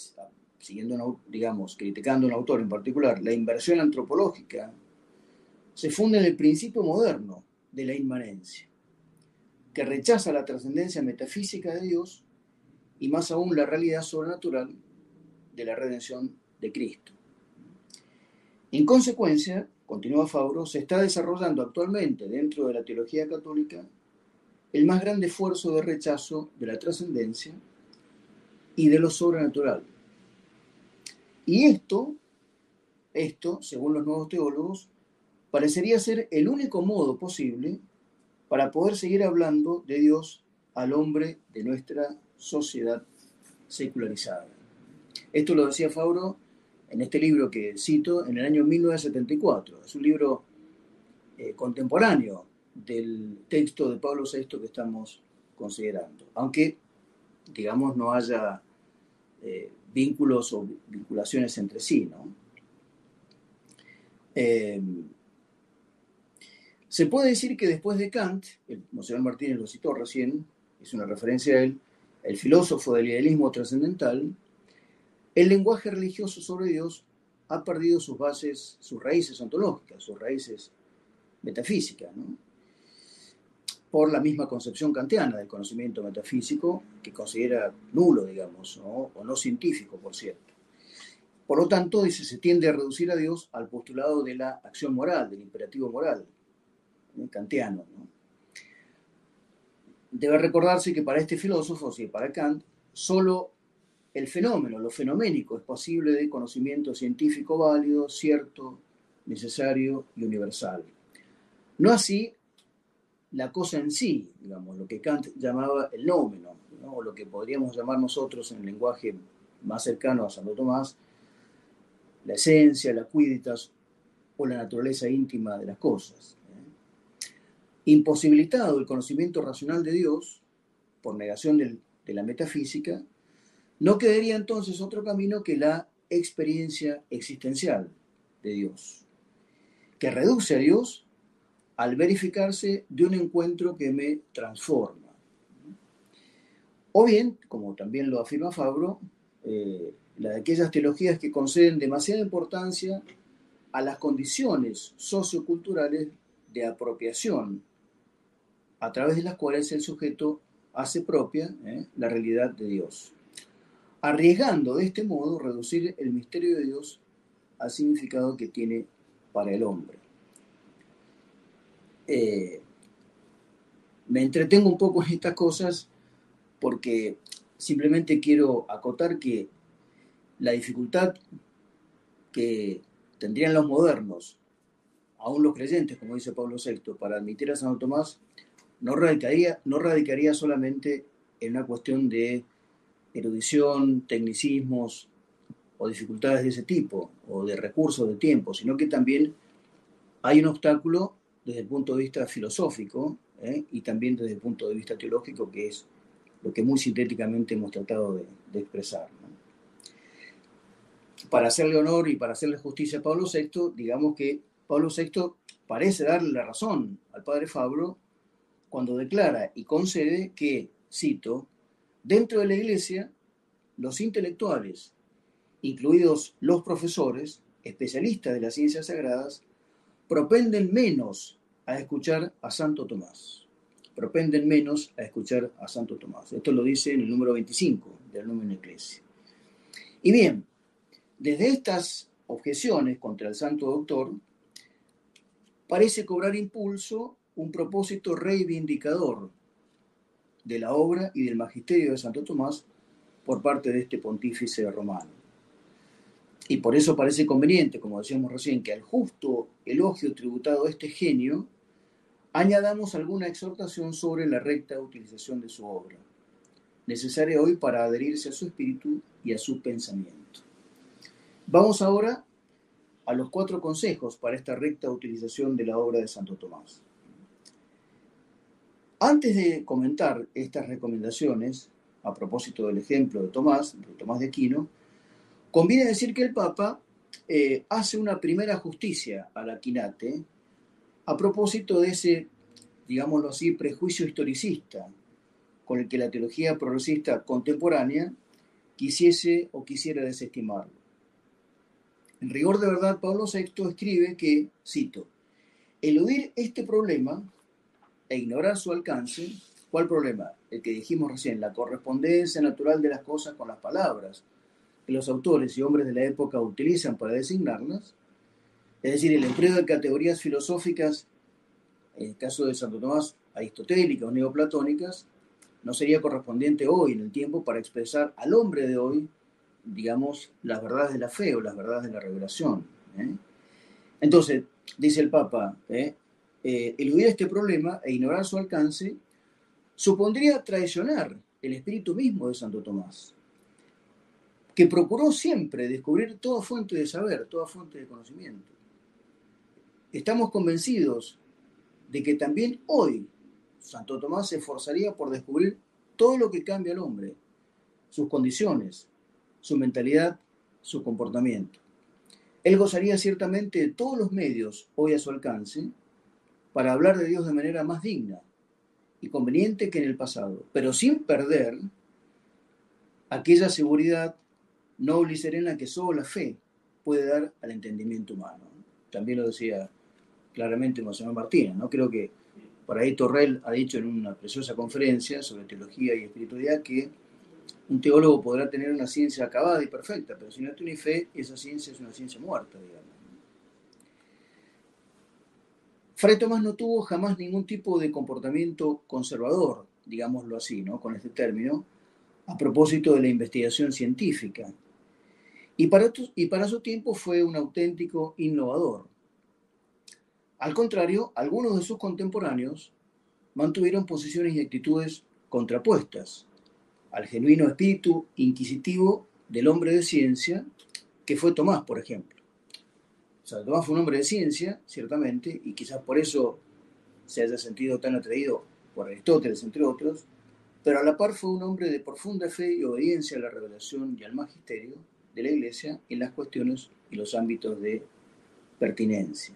S3: criticando a un autor en particular, la inversión antropológica, se funda en el principio moderno de la inmanencia, que rechaza la trascendencia metafísica de Dios y más aún la realidad sobrenatural de la redención de Cristo. En consecuencia, continúa Fabro, se está desarrollando actualmente dentro de la teología católica el más grande esfuerzo de rechazo de la trascendencia y de lo sobrenatural. Y esto, según los nuevos teólogos, parecería ser el único modo posible para poder seguir hablando de Dios al hombre de nuestra sociedad secularizada. Esto lo decía Fabro en este libro que cito en el año 1974. Es un libro contemporáneo del texto de Pablo VI que estamos considerando, aunque, digamos, no haya vínculos o vinculaciones entre sí, ¿no? Se puede decir que después de Kant, el Monseñor Martínez lo citó recién, es una referencia a él, el filósofo del idealismo trascendental, el lenguaje religioso sobre Dios ha perdido sus bases, sus raíces ontológicas, sus raíces metafísicas, ¿no? Por la misma concepción kantiana del conocimiento metafísico, que considera nulo, digamos, ¿no? O no científico, por cierto. Por lo tanto, dice, se tiende a reducir a Dios al postulado de la acción moral, del imperativo moral, kantiano, ¿no? Debe recordarse que para este filósofo, o sea, para Kant, solo el fenómeno, lo fenoménico, es posible de conocimiento científico válido, cierto, necesario y universal. No así la cosa en sí, digamos, lo que Kant llamaba el nómeno, ¿no? O lo que podríamos llamar nosotros en el lenguaje más cercano a Santo Tomás, la esencia, la quidditas o la naturaleza íntima de las cosas. Imposibilitado el conocimiento racional de Dios, por negación de la metafísica, no quedaría entonces otro camino que la experiencia existencial de Dios, que reduce a Dios al verificarse de un encuentro que me transforma. O bien, como también lo afirma Fabro, la de aquellas teologías que conceden demasiada importancia a las condiciones socioculturales de apropiación, a través de las cuales el sujeto hace propia la realidad de Dios, arriesgando de este modo reducir el misterio de Dios al significado que tiene para el hombre. Me entretengo un poco en estas cosas porque simplemente quiero acotar que la dificultad que tendrían los modernos, aún los creyentes, como dice Pablo VI, para admitir a Santo Tomás, no radicaría solamente en una cuestión de erudición, tecnicismos o dificultades de ese tipo, o de recursos de tiempo, sino que también hay un obstáculo desde el punto de vista filosófico y también desde el punto de vista teológico, que es lo que muy sintéticamente hemos tratado de expresar, ¿no? Para hacerle honor y para hacerle justicia a Pablo VI, digamos que Pablo VI parece darle la razón al padre Fabro cuando declara y concede que, cito, dentro de la Iglesia, los intelectuales, incluidos los profesores, especialistas de las ciencias sagradas, propenden menos a escuchar a Santo Tomás. Propenden menos a escuchar a Santo Tomás. Esto lo dice en el número 25 del Lumen Ecclesiae. Y bien, desde estas objeciones contra el Santo Doctor, parece cobrar impulso un propósito reivindicador de la obra y del magisterio de Santo Tomás por parte de este pontífice romano. Y por eso parece conveniente, como decíamos recién, que al justo elogio tributado a este genio, añadamos alguna exhortación sobre la recta utilización de su obra, necesaria hoy para adherirse a su espíritu y a su pensamiento. Vamos ahora a los 4 consejos para esta recta utilización de la obra de Santo Tomás. Antes de comentar estas recomendaciones, a propósito del ejemplo de Tomás de Aquino, conviene decir que el Papa hace una primera justicia al Aquinate a propósito de ese, digámoslo así, prejuicio historicista con el que la teología progresista contemporánea quisiese o quisiera desestimarlo. En rigor de verdad, Pablo VI escribe que, cito, eludir este problema e ignorar su alcance. ¿Cuál problema? El que dijimos recién, la correspondencia natural de las cosas con las palabras que los autores y hombres de la época utilizan para designarlas, es decir, el empleo de categorías filosóficas, en el caso de Santo Tomás, aristotélicas o neoplatónicas, no sería correspondiente hoy en el tiempo para expresar al hombre de hoy, digamos, las verdades de la fe o las verdades de la revelación. Entonces, dice el Papa, eludir este problema e ignorar su alcance supondría traicionar el espíritu mismo de Santo Tomás, que procuró siempre descubrir toda fuente de saber, toda fuente de conocimiento. Estamos convencidos de que también hoy Santo Tomás se esforzaría por descubrir todo lo que cambia al hombre, sus condiciones, su mentalidad, su comportamiento. Él gozaría ciertamente de todos los medios hoy a su alcance para hablar de Dios de manera más digna y conveniente que en el pasado, pero sin perder aquella seguridad noble y serena que solo la fe puede dar al entendimiento humano. También lo decía claramente Monseñor Martínez, ¿no? Creo que por ahí Torrell ha dicho en una preciosa conferencia sobre teología y espiritualidad que Un teólogo podrá tener una ciencia acabada y perfecta, pero si no tiene fe, esa ciencia es una ciencia muerta, digamos. Fray Tomás no tuvo jamás ningún tipo de comportamiento conservador, digámoslo así, ¿no? Con este término, a propósito de la investigación científica. Y para su tiempo fue un auténtico innovador. Al contrario, algunos de sus contemporáneos mantuvieron posiciones y actitudes contrapuestas al genuino espíritu inquisitivo del hombre de ciencia que fue Tomás, por ejemplo. O sea, Tomás fue un hombre de ciencia, ciertamente, y quizás por eso se haya sentido tan atraído por Aristóteles, entre otros, pero a la par fue un hombre de profunda fe y obediencia a la revelación y al magisterio de la Iglesia en las cuestiones y los ámbitos de pertinencia.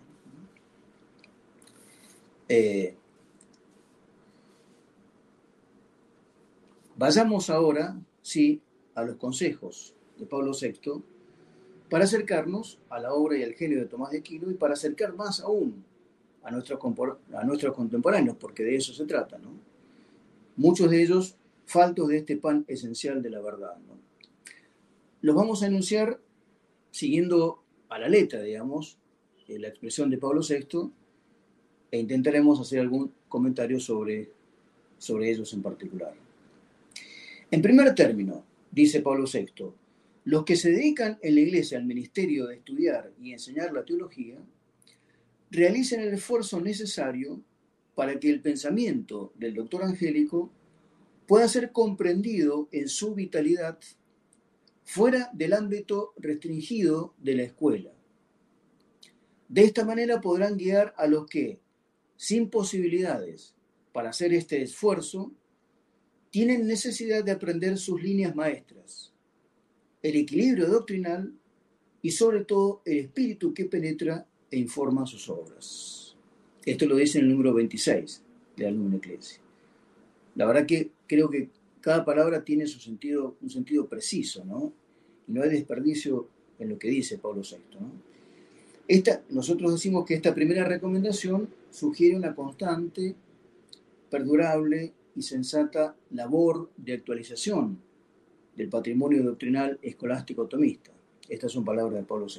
S3: Vayamos ahora, sí, a los consejos de Pablo VI para acercarnos a la obra y al genio de Tomás de Aquino y para acercar más aún a nuestros contemporáneos, porque de eso se trata, ¿no? Muchos de ellos faltos de este pan esencial de la verdad, ¿no? Los vamos a enunciar siguiendo a la letra, digamos, la expresión de Pablo VI, e intentaremos hacer algún comentario sobre ellos en particular. En primer término, dice Pablo VI, los que se dedican en la Iglesia al ministerio de estudiar y enseñar la teología, realicen el esfuerzo necesario para que el pensamiento del doctor Angélico pueda ser comprendido en su vitalidad fuera del ámbito restringido de la escuela. De esta manera podrán guiar a los que, sin posibilidades para hacer este esfuerzo, tienen necesidad de aprender sus líneas maestras, el equilibrio doctrinal y sobre todo el espíritu que penetra e informa sus obras. Esto lo dice en el número 26 de Alumni Ecclesiae. La verdad que creo que cada palabra tiene su sentido, un sentido preciso, ¿no? Y no hay desperdicio en lo que dice Pablo VI, ¿no? Nosotros decimos que esta primera recomendación sugiere una constante, perdurable y sensata labor de actualización del patrimonio doctrinal escolástico tomista. Estas son palabras de Pablo VI.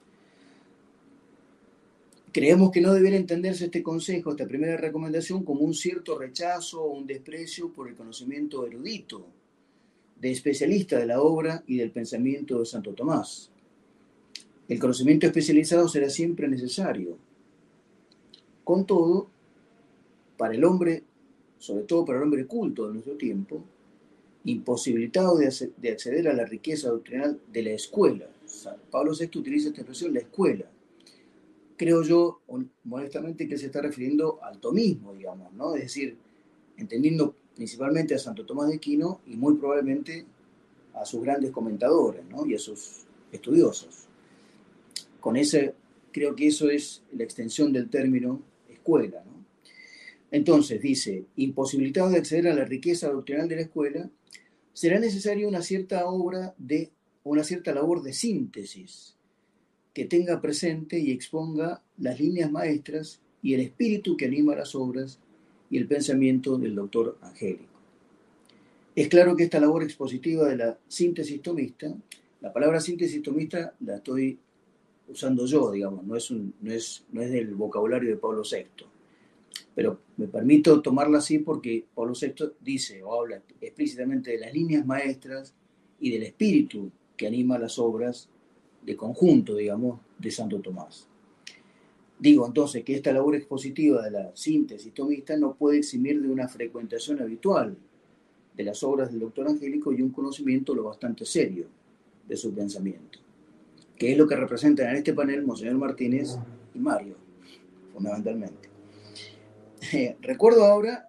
S3: Creemos que no debería entenderse este consejo, esta primera recomendación, como un cierto rechazo o un desprecio por el conocimiento erudito de especialista de la obra y del pensamiento de Santo Tomás. El conocimiento especializado será siempre necesario. Con todo, para el hombre, sobre todo para el hombre culto de nuestro tiempo, imposibilitado de acceder a la riqueza doctrinal de la escuela. O sea, Pablo VI utiliza esta expresión, la escuela. Creo yo, modestamente, que se está refiriendo al tomismo, digamos, ¿no? Es decir, entendiendo principalmente a Santo Tomás de Aquino y muy probablemente a sus grandes comentadores, ¿no? Y a sus estudiosos. Creo que eso es la extensión del término escuela, ¿no? Entonces, dice, imposibilitado de acceder a la riqueza doctrinal de la escuela, será necesaria una cierta labor de síntesis que tenga presente y exponga las líneas maestras y el espíritu que anima las obras y el pensamiento del doctor Angélico. Es claro que esta labor expositiva de la síntesis tomista, la palabra síntesis tomista la estoy usando yo, digamos, no es del vocabulario de Pablo VI, pero me permito tomarla así porque Pablo VI dice o habla explícitamente de las líneas maestras y del espíritu que anima las obras de conjunto, digamos, de Santo Tomás. Digo entonces que esta labor expositiva de la síntesis tomista no puede eximir de una frecuentación habitual de las obras del doctor Angélico y un conocimiento lo bastante serio de su pensamiento, que es lo que representan en este panel Monseñor Martínez y Mario, fundamentalmente. Recuerdo ahora,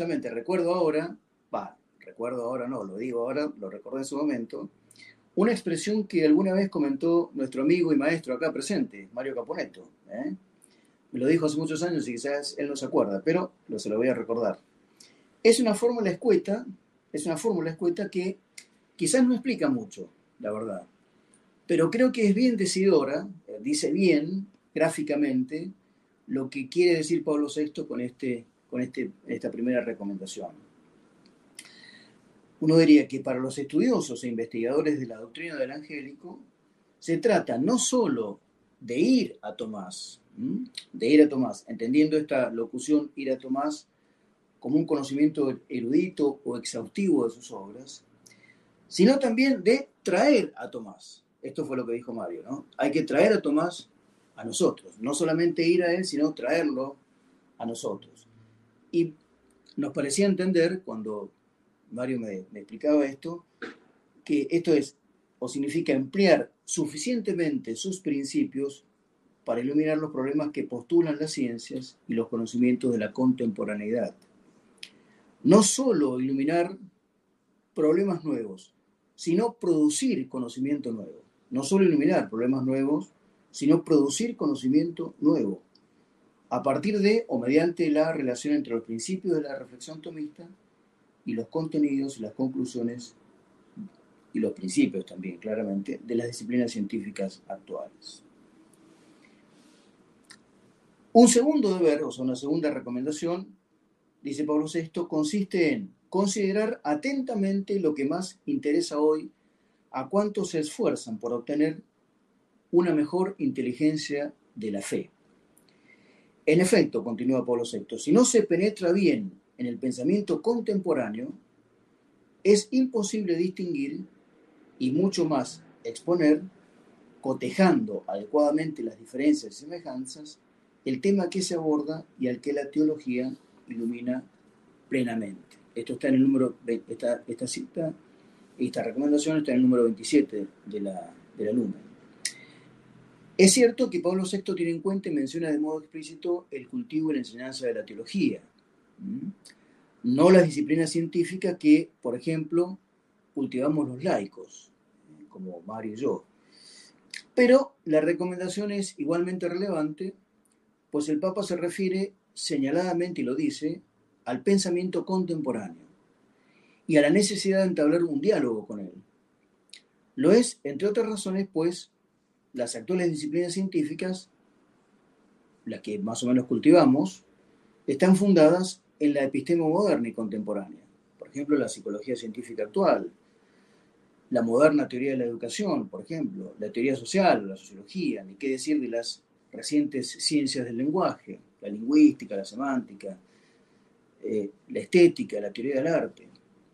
S3: lo digo ahora, lo recordé en su momento, una expresión que alguna vez comentó nuestro amigo y maestro acá presente, Mario Caponeto. Me lo dijo hace muchos años y quizás él no se acuerda, pero se lo voy a recordar. Es una fórmula escueta que quizás no explica mucho, la verdad, pero creo que es bien decidora, dice bien gráficamente lo que quiere decir Pablo VI con esta primera recomendación. uno diría que para los estudiosos e investigadores de la doctrina del angélico, se trata no solo de ir a Tomás, entendiendo esta locución ir a Tomás como un conocimiento erudito o exhaustivo de sus obras, sino también de traer a Tomás. Esto fue lo que dijo Mario, ¿no? Hay que traer a Tomás a nosotros, no solamente ir a él, sino traerlo a nosotros. Y nos parecía entender, cuando Mario me explicaba esto, que esto es, o significa emplear suficientemente sus principios para iluminar los problemas que postulan las ciencias y los conocimientos de la contemporaneidad. No solo iluminar problemas nuevos, sino producir conocimiento nuevo. No solo iluminar problemas nuevos, sino producir conocimiento nuevo, a partir de o mediante la relación entre los principios de la reflexión tomista y los contenidos y las conclusiones, y los principios también, claramente, de las disciplinas científicas actuales. Un segundo deber, o sea, una segunda recomendación, dice Pablo VI, consiste en considerar atentamente lo que más interesa hoy a cuantos se esfuerzan por obtener una mejor inteligencia de la fe. En efecto, continúa Pablo VI, si no se penetra bien en el pensamiento contemporáneo, es imposible distinguir y mucho más exponer, cotejando adecuadamente las diferencias y semejanzas, el tema que se aborda y al que la teología ilumina plenamente. Esto está en el número, esta cita, esta recomendación está en el número 27 de la Lumen. Es cierto que Pablo VI tiene en cuenta y menciona de modo explícito el cultivo y la enseñanza de la teología, no las disciplinas científicas que, por ejemplo, cultivamos los laicos, como Mario y yo. Pero la recomendación es igualmente relevante, pues el Papa se refiere señaladamente, y lo dice, al pensamiento contemporáneo y a la necesidad de entablar un diálogo con él. Lo es, entre otras razones, pues las actuales disciplinas científicas, las que más o menos cultivamos, están fundadas en la episteme moderna y contemporánea. Por ejemplo, la psicología científica actual, la moderna teoría de la educación, por ejemplo, la teoría social, la sociología, ni qué decir de las recientes ciencias del lenguaje, la lingüística, la semántica, la estética, la teoría del arte.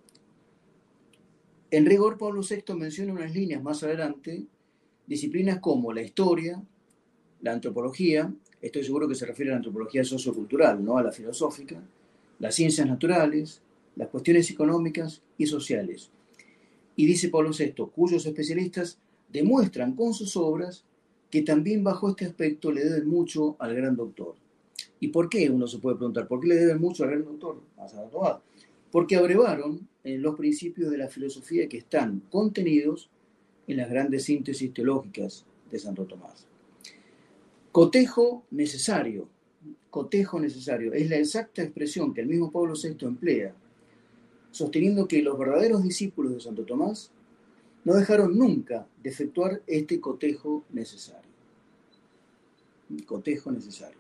S3: En rigor, Pablo VI menciona unas líneas más adelante, disciplinas como la historia, la antropología, estoy seguro que se refiere a la antropología sociocultural, no a la filosófica, las ciencias naturales, las cuestiones económicas y sociales. Y dice Pablo VI, cuyos especialistas demuestran con sus obras que también bajo este aspecto le deben mucho al gran doctor. ¿Y por qué? Uno se puede preguntar, ¿por qué le deben mucho al gran doctor? A Santo Tomás. Porque abrevaron en los principios de la filosofía que están contenidos en las grandes síntesis teológicas de Santo Tomás. Cotejo necesario, es la exacta expresión que el mismo Pablo VI emplea, sosteniendo que los verdaderos discípulos de Santo Tomás no dejaron nunca de efectuar este cotejo necesario. Cotejo necesario.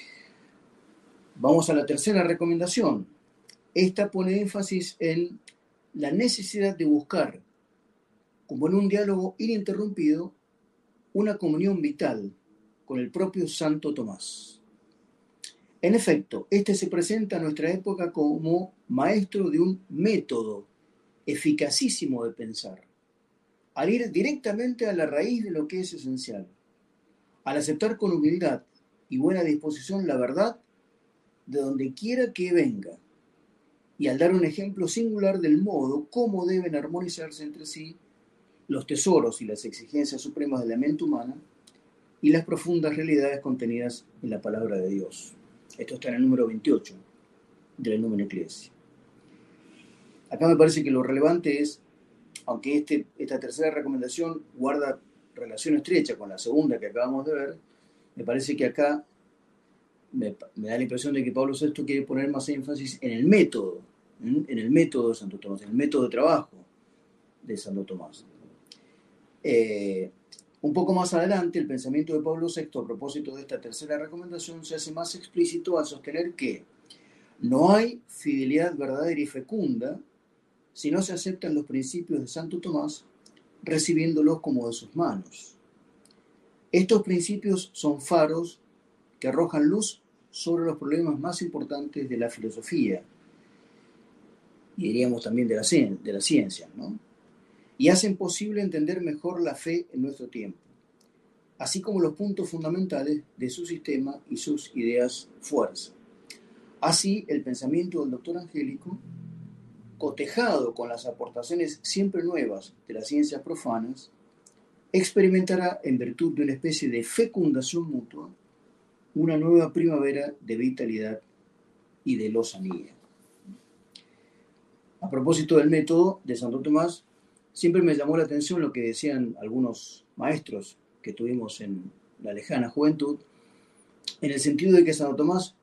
S3: Vamos a la tercera recomendación. Esta pone énfasis en la necesidad de buscar, como en un diálogo ininterrumpido, una comunión vital con el propio Santo Tomás. En efecto, este se presenta a nuestra época como maestro de un método eficacísimo de pensar, al ir directamente a la raíz de lo que es esencial, al aceptar con humildad y buena disposición la verdad de donde quiera que venga, y al dar un ejemplo singular del modo cómo deben armonizarse entre sí los tesoros y las exigencias supremas de la mente humana y las profundas realidades contenidas en la palabra de Dios. Esto está en el número 28 de la Lumen Ecclesia. Acá me parece que lo relevante es, aunque esta tercera recomendación guarda relación estrecha con la segunda que acabamos de ver, me parece que acá me da la impresión de que Pablo VI quiere poner más énfasis en el método de Santo Tomás, en el método de trabajo de Santo Tomás. Un poco más adelante, el pensamiento de Pablo VI a propósito de esta tercera recomendación se hace más explícito al sostener que no hay fidelidad verdadera y fecunda si no se aceptan los principios de Santo Tomás, recibiéndolos como de sus manos. Estos principios son faros que arrojan luz sobre los problemas más importantes de la filosofía, y diríamos también de la ciencia, ¿no? Y hacen posible entender mejor la fe en nuestro tiempo, así como los puntos fundamentales de su sistema y sus ideas fuerza. Así, el pensamiento del doctor Angélico, cotejado con las aportaciones siempre nuevas de las ciencias profanas, experimentará, en virtud de una especie de fecundación mutua, una nueva primavera de vitalidad y de lozanía. A propósito del método de Santo Tomás, siempre me llamó la atención lo que decían algunos maestros que tuvimos en la lejana juventud, en el sentido de que Santo Tomás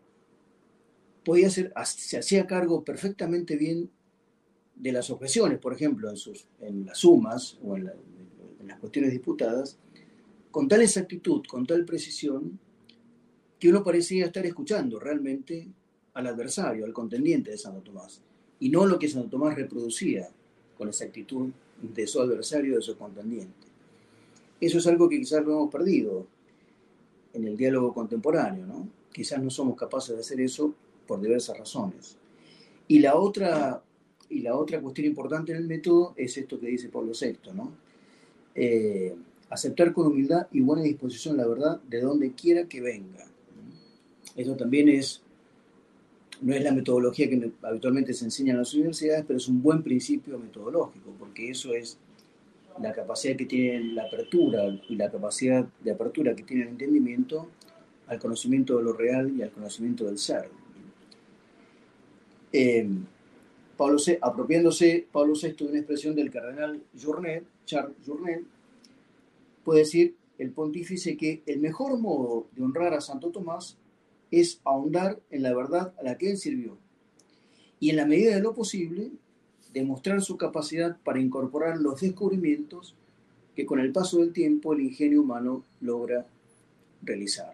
S3: se hacía cargo perfectamente bien de las objeciones, por ejemplo, en las sumas o en las cuestiones disputadas, con tal exactitud, con tal precisión, que uno parecía estar escuchando realmente al adversario, al contendiente de Santo Tomás, y no lo que Santo Tomás reproducía con exactitud de su adversario, de su contendiente. Eso es algo que quizás lo hemos perdido en el diálogo contemporáneo, ¿no? Quizás no somos capaces de hacer eso por diversas razones. Y la otra cuestión importante en el método es esto que dice Pablo VI, ¿no? Aceptar con humildad y buena disposición la verdad de donde quiera que venga. Eso también no es la metodología que habitualmente se enseña en las universidades, pero es un buen principio metodológico, porque eso es la capacidad que tiene la apertura y la capacidad de apertura que tiene el entendimiento al conocimiento de lo real y al conocimiento del ser. Apropiándose Pablo VI de una expresión del cardenal Charles Journet, puede decir el pontífice que el mejor modo de honrar a Santo Tomás es ahondar en la verdad a la que él sirvió y, en la medida de lo posible, demostrar su capacidad para incorporar los descubrimientos que con el paso del tiempo el ingenio humano logra realizar.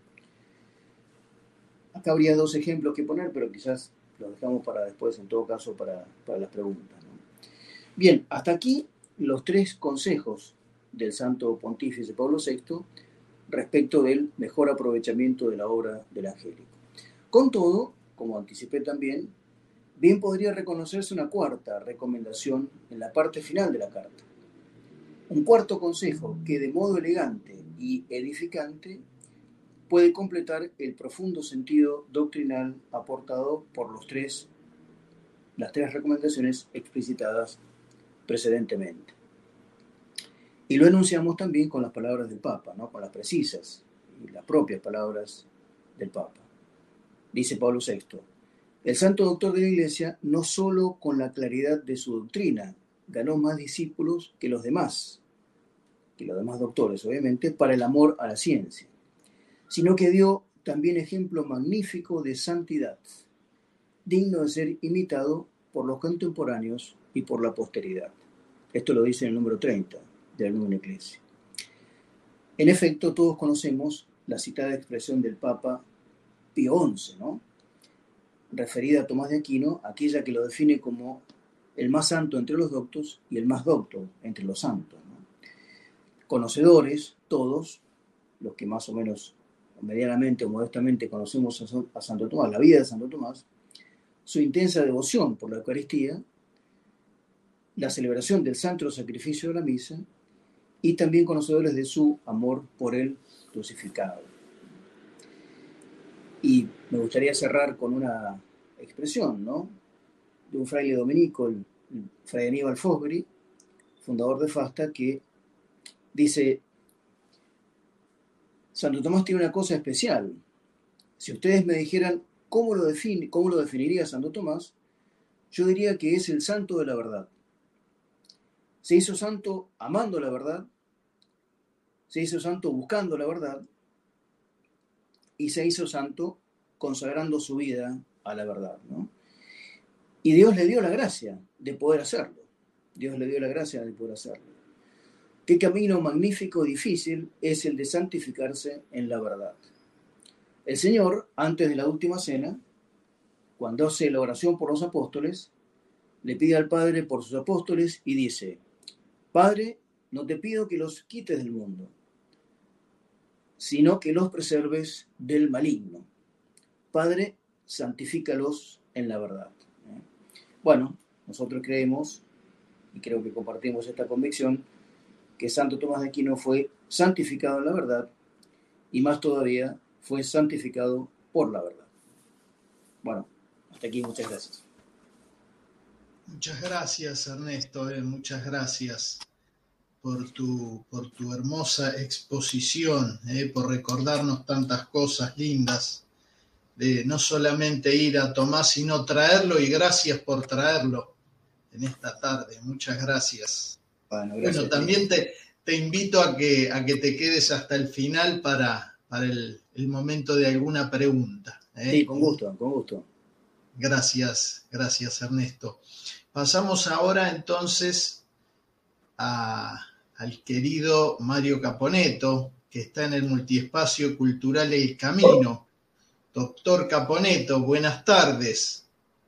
S3: Acá habría dos ejemplos que poner, pero quizás los dejamos para después, en todo caso, para las preguntas, ¿no? Bien, hasta aquí los 3 consejos del Santo Pontífice Pablo VI respecto del mejor aprovechamiento de la obra del Angélico. Con todo, como anticipé también, bien podría reconocerse una cuarta recomendación en la parte final de la carta. Un cuarto consejo que, de modo elegante y edificante, puede completar el profundo sentido doctrinal aportado por las tres recomendaciones explicitadas precedentemente. Y lo enunciamos también con las palabras del Papa, ¿no? Con las precisas y las propias palabras del Papa. Dice Pablo VI: el santo doctor de la Iglesia, no solo con la claridad de su doctrina, ganó más discípulos que los demás doctores, obviamente, para el amor a la ciencia, sino que dio también ejemplo magnífico de santidad, digno de ser imitado por los contemporáneos y por la posteridad. Esto lo dice en el número 30 de la Lumen Ecclesia. En efecto, todos conocemos la citada expresión del Papa Pío XI, ¿no? Referida a Tomás de Aquino, aquella que lo define como el más santo entre los doctos y el más docto entre los santos, ¿no? Conocedores, todos, los que más o menos, medianamente o modestamente conocemos a Santo Tomás, la vida de Santo Tomás, su intensa devoción por la Eucaristía, la celebración del santo sacrificio de la misa, y también conocedores de su amor por el crucificado. Y me gustaría cerrar con una expresión, ¿no?, de un fraile dominico, el fray Aníbal Fosbury, fundador de Fasta, que dice: Santo Tomás tiene una cosa especial. Si ustedes me dijeran cómo lo definiría Santo Tomás, yo diría que es el santo de la verdad. Se hizo santo amando la verdad, se hizo santo buscando la verdad, y se hizo santo consagrando su vida a la verdad, ¿no? Y Dios le dio la gracia de poder hacerlo. Qué camino magnífico y difícil es el de santificarse en la verdad. El Señor, antes de la última cena, cuando hace la oración por los apóstoles, le pide al Padre por sus apóstoles y dice: Padre, no te pido que los quites del mundo, sino que los preserves del maligno. Padre, santifícalos en la verdad. Bueno, nosotros creemos, y creo que compartimos esta convicción, que Santo Tomás de Aquino fue santificado en la verdad, y más todavía fue santificado por la verdad. Bueno, hasta aquí, muchas gracias.
S1: Muchas gracias, Ernesto, muchas gracias por tu hermosa exposición, por recordarnos tantas cosas lindas, de no solamente ir a Tomás, sino traerlo, y gracias por traerlo en esta tarde. Muchas gracias. Bueno, también te invito a que te quedes hasta el final para el momento de alguna pregunta.
S3: Sí, con gusto.
S1: Gracias, Ernesto. Pasamos ahora entonces al querido Mario Caponetto, que está en el Multiespacio Cultural El Camino. Doctor Caponetto, buenas tardes.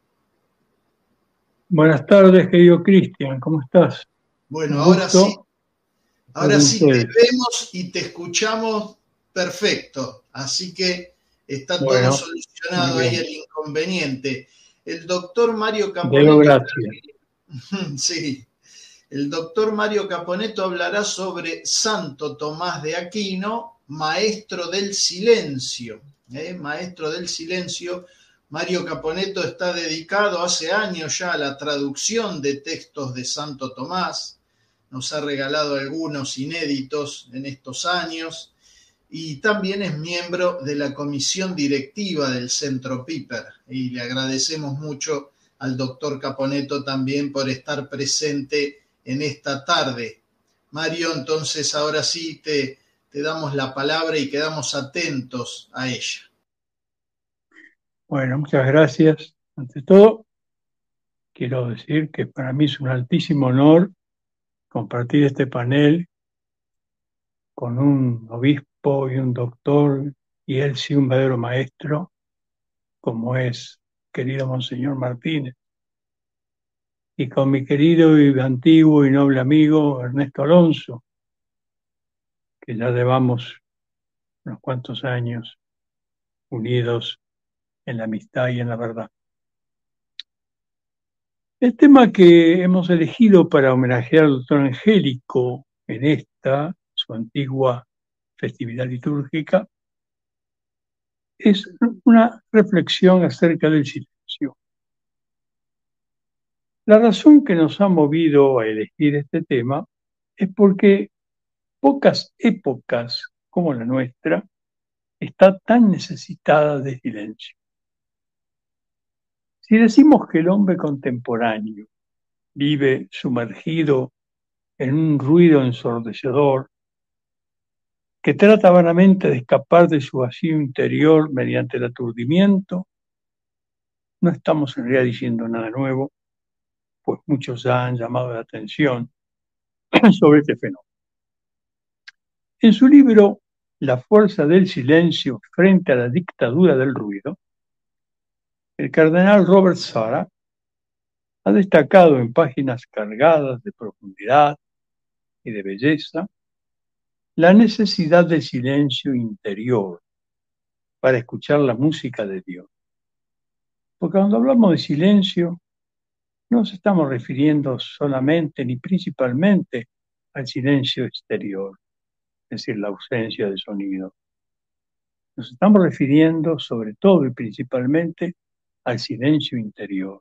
S5: Buenas tardes, querido Cristian, ¿cómo estás?
S1: Bueno, ahora sí te vemos y te escuchamos perfecto, así que está todo solucionado ahí el inconveniente. El doctor Mario Caponetto.
S5: Gracias.
S1: Sí. El doctor Mario Caponetto hablará sobre Santo Tomás de Aquino, maestro del silencio. Maestro del silencio. Mario Caponetto está dedicado hace años ya a la traducción de textos de Santo Tomás. Nos ha regalado algunos inéditos en estos años. Y también es miembro de la comisión directiva del Centro Piper. Y le agradecemos mucho al doctor Caponetto también por estar presente en esta tarde. Mario, entonces ahora sí te damos la palabra y quedamos atentos a ella.
S5: Bueno, muchas gracias. Ante todo, quiero decir que para mí es un altísimo honor compartir este panel con un obispo y un doctor, y él sí un verdadero maestro, como es querido Monseñor Martínez, y con mi querido y antiguo y noble amigo Ernesto Alonso, que ya llevamos unos cuantos años unidos en la amistad y en la verdad. El tema que hemos elegido para homenajear al doctor Angélico en esta, su antigua festividad litúrgica, es una reflexión acerca del silencio. La razón que nos ha movido a elegir este tema es porque pocas épocas como la nuestra está tan necesitada de silencio. Si decimos que el hombre contemporáneo vive sumergido en un ruido ensordecedor, que trata vanamente de escapar de su vacío interior mediante el aturdimiento, no estamos en realidad diciendo nada nuevo, pues muchos ya han llamado la atención sobre este fenómeno. En su libro La fuerza del silencio frente a la dictadura del ruido, el cardenal Robert Sara ha destacado en páginas cargadas de profundidad y de belleza la necesidad del silencio interior para escuchar la música de Dios. Porque cuando hablamos de silencio, no nos estamos refiriendo solamente ni principalmente al silencio exterior, es decir, la ausencia de sonido. Nos estamos refiriendo sobre todo y principalmente al silencio interior.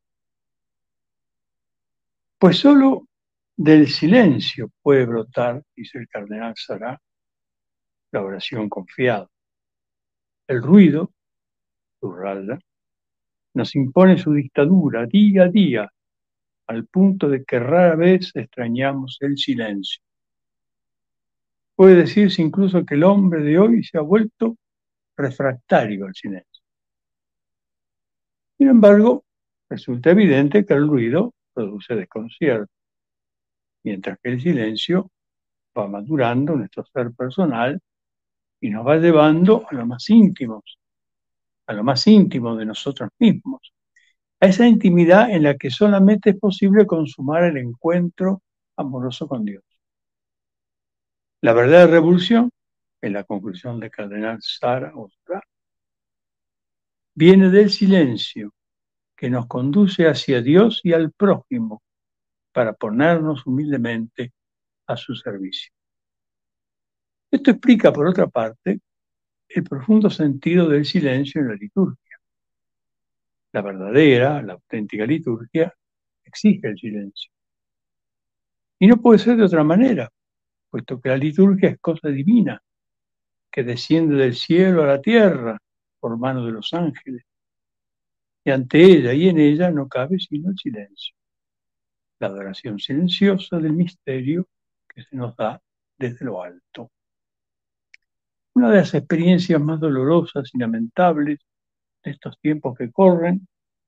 S5: Pues solo del silencio puede brotar, dice el cardenal Sará, la oración confiada. El ruido, subraya, nos impone su dictadura día a día, al punto de que rara vez extrañamos el silencio. Puede decirse incluso que el hombre de hoy se ha vuelto refractario al silencio. Sin embargo, resulta evidente que el ruido produce desconcierto, mientras que el silencio va madurando nuestro ser personal y nos va llevando a lo más íntimo de nosotros mismos, a esa intimidad en la que solamente es posible consumar el encuentro amoroso con Dios. La verdadera revolución, en la conclusión del cardenal Sara Ostra, viene del silencio que nos conduce hacia Dios y al prójimo para ponernos humildemente a su servicio. Esto explica, por otra parte, el profundo sentido del silencio en la liturgia. La verdadera, la auténtica liturgia exige el silencio. Y no puede ser de otra manera, puesto que la liturgia es cosa divina, que desciende del cielo a la tierra por mano de los ángeles. Y ante ella y en ella no cabe sino el silencio, la adoración silenciosa del misterio que se nos da desde lo alto. Una de las experiencias más dolorosas y lamentables de estos tiempos que corren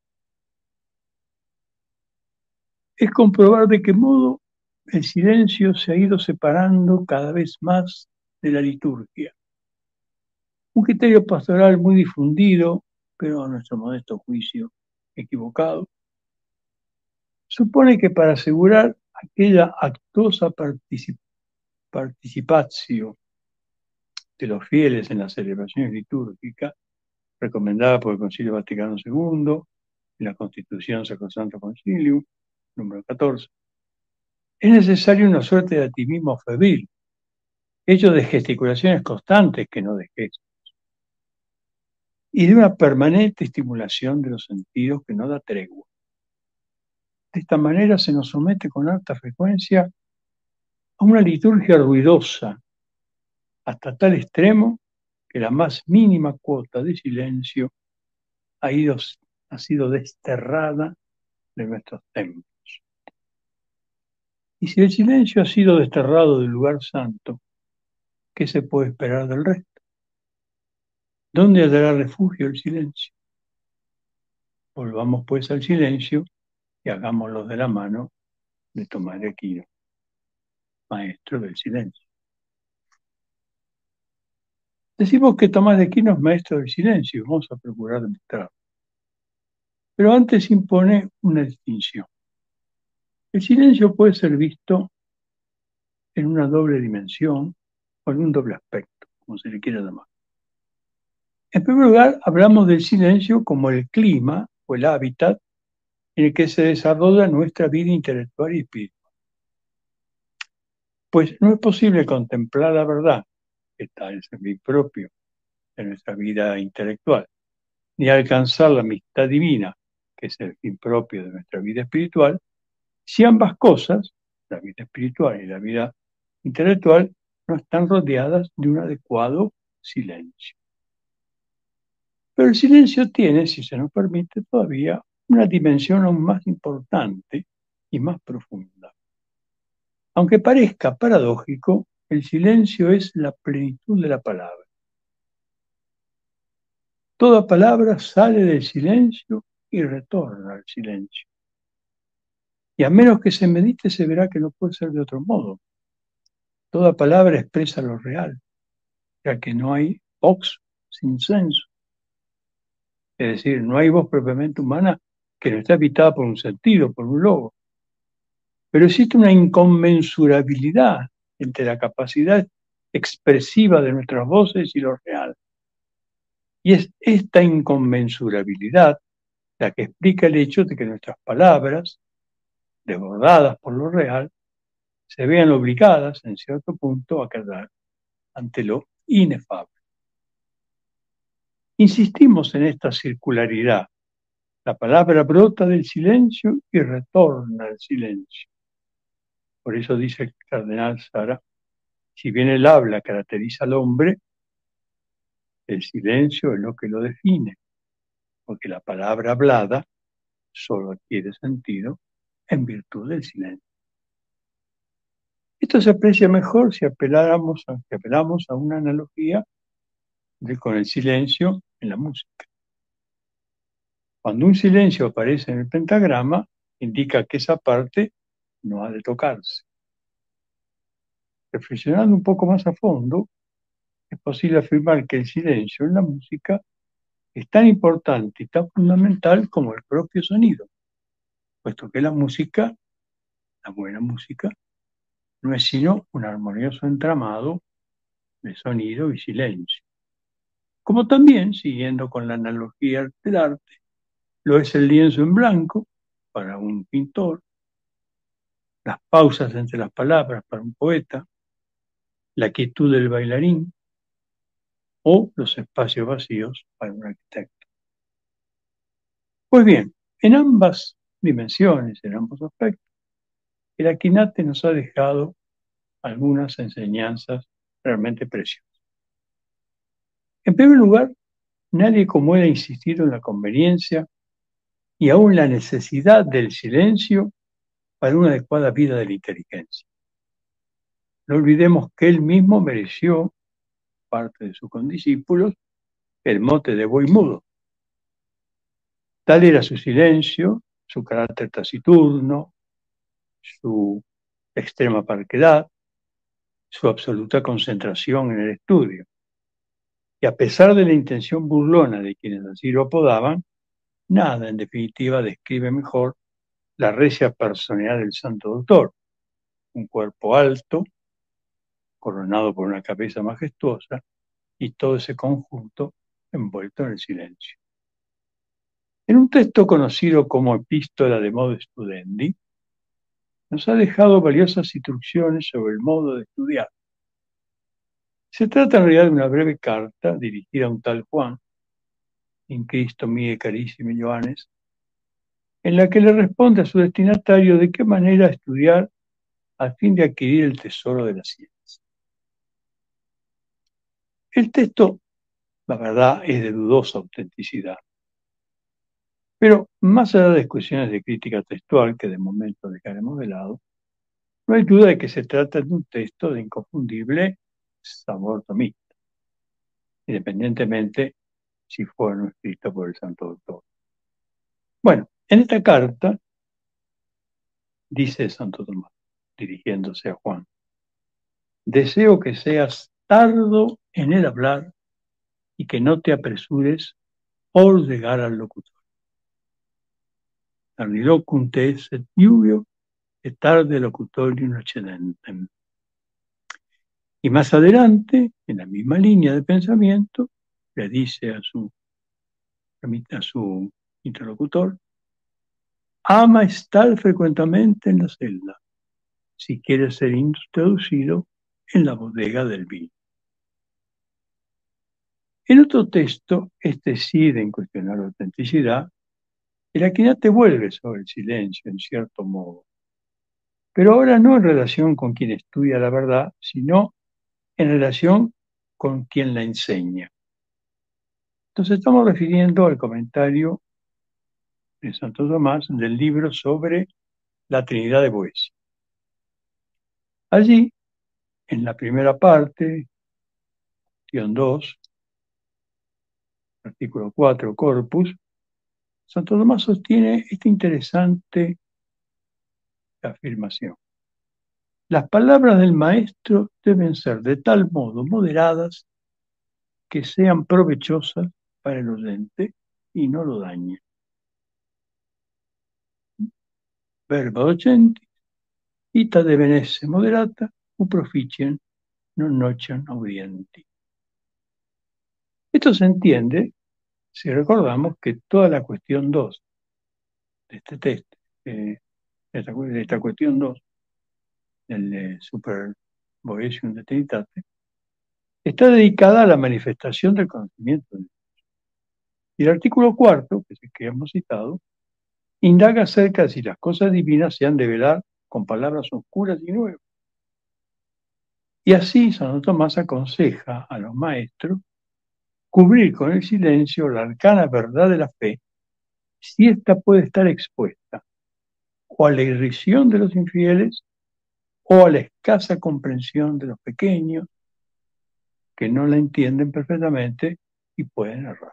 S5: es comprobar de qué modo el silencio se ha ido separando cada vez más de la liturgia. Un criterio pastoral muy difundido, pero a nuestro modesto juicio equivocado, supone que para asegurar aquella actosa participación de los fieles en las celebraciones litúrgicas, recomendada por el Concilio Vaticano II, en la Constitución Sacrosancto Concilium, número 14, es necesario una suerte de activismo febril, hecho de gesticulaciones constantes que no de gestos, y de una permanente estimulación de los sentidos que no da tregua. De esta manera se nos somete con alta frecuencia a una liturgia ruidosa, hasta tal extremo que la más mínima cuota de silencio ha sido desterrada de nuestros templos. Y si el silencio ha sido desterrado del lugar santo, ¿qué se puede esperar del resto? ¿Dónde hallará refugio el silencio? Volvamos pues al silencio y hagámoslo de la mano de Tomás de Aquino, maestro del silencio. Decimos que Tomás de Aquino es maestro del silencio, vamos a procurar demostrarlo. Pero antes impone una distinción. El silencio puede ser visto en una doble dimensión o en un doble aspecto, como se le quiera llamar. En primer lugar, hablamos del silencio como el clima o el hábitat en el que se desarrolla nuestra vida intelectual y espiritual. Pues no es posible contemplar la verdad, que está en el fin propio de nuestra vida intelectual, ni alcanzar la amistad divina, que es el fin propio de nuestra vida espiritual, si ambas cosas, la vida espiritual y la vida intelectual, no están rodeadas de un adecuado silencio. Pero el silencio tiene, si se nos permite, todavía una dimensión aún más importante y más profunda. Aunque parezca paradójico, el silencio es la plenitud de la palabra. Toda palabra sale del silencio y retorna al silencio. Y a menos que se medite, se verá que no puede ser de otro modo. Toda palabra expresa lo real, ya que no hay vox sin senso. Es decir, no hay voz propiamente humana que no esté habitada por un sentido, por un logo. Pero existe una inconmensurabilidad entre la capacidad expresiva de nuestras voces y lo real. Y es esta inconmensurabilidad la que explica el hecho de que nuestras palabras, desbordadas por lo real, se vean obligadas, en cierto punto, a quedar ante lo inefable. Insistimos en esta circularidad. La palabra brota del silencio y retorna al silencio. Por eso dice el cardenal Sara, si bien el habla caracteriza al hombre, el silencio es lo que lo define, porque la palabra hablada solo adquiere sentido en virtud del silencio. Esto se aprecia mejor si apelamos a una analogía con el silencio en la música. Cuando un silencio aparece en el pentagrama, indica que esa parte no ha de tocarse. Reflexionando un poco más a fondo, es posible afirmar que el silencio en la música es tan importante y tan fundamental como el propio sonido, puesto que la música, la buena música, no es sino un armonioso entramado de sonido y silencio. Como también, siguiendo con la analogía del arte, lo es el lienzo en blanco para un pintor, las pausas entre las palabras para un poeta, la quietud del bailarín o los espacios vacíos para un arquitecto. Pues bien, en ambas dimensiones, en ambos aspectos, el Aquinate nos ha dejado algunas enseñanzas realmente preciosas. En primer lugar, nadie como él ha insistido en la conveniencia y aún la necesidad del silencio para una adecuada vida de la inteligencia. No olvidemos que él mismo mereció, parte de sus condiscípulos, el mote de buey mudo. Tal era su silencio, su carácter taciturno, su extrema parquedad, su absoluta concentración en el estudio. Y a pesar de la intención burlona de quienes así lo apodaban, nada en definitiva describe mejor la recia personalidad del santo doctor, un cuerpo alto, coronado por una cabeza majestuosa, y todo ese conjunto envuelto en el silencio. En un texto conocido como Epístola de Modo Studendi, nos ha dejado valiosas instrucciones sobre el modo de estudiar. Se trata en realidad de una breve carta dirigida a un tal Juan, in Cristo mie carissimi Johannes, en la que le responde a su destinatario de qué manera estudiar a fin de adquirir el tesoro de la ciencia. El texto, la verdad, es de dudosa autenticidad, pero más allá de discusiones de crítica textual que de momento dejaremos de lado, no hay duda de que se trata de un texto de inconfundible sabor tomista, independientemente si fue o no escrito por el santo doctor. Bueno, en esta carta dice Santo Tomás, dirigiéndose a Juan: deseo que seas tardo en el hablar y que no te apresures por llegar al locutor. Arnilocum te et iuvio et tarde locutorium accedentem. Y más adelante, en la misma línea de pensamiento, le dice a su interlocutor: ama estar frecuentemente en la celda si quieres ser introducido en la bodega del vino. En otro texto, este sí de incuestionar la autenticidad, el Aquinate vuelve sobre el silencio en cierto modo, pero ahora no en relación con quien estudia la verdad, sino en relación con quien la enseña. Entonces estamos refiriendo al comentario de Santo Tomás del libro sobre la Trinidad de Boecio. Allí, en la primera parte, cuestión 2, artículo 4, corpus, Santo Tomás sostiene esta interesante afirmación: las palabras del maestro deben ser de tal modo moderadas que sean provechosas para el oyente y no lo dañen. Verba docenti, ita deben esse moderata, u proficien non nocian audienti. Esto se entiende si recordamos que toda la cuestión 2 de este texto, de esta cuestión 2 del Super Boetium de Trinitate, está dedicada a la manifestación del conocimiento de Dios. Y el artículo 4, que es el que hemos citado, indaga acerca de si las cosas divinas se han de velar con palabras oscuras y nuevas. Y así Santo Tomás aconseja a los maestros cubrir con el silencio la arcana verdad de la fe, si ésta puede estar expuesta o a la irrisión de los infieles o a la escasa comprensión de los pequeños que no la entienden perfectamente y pueden errar.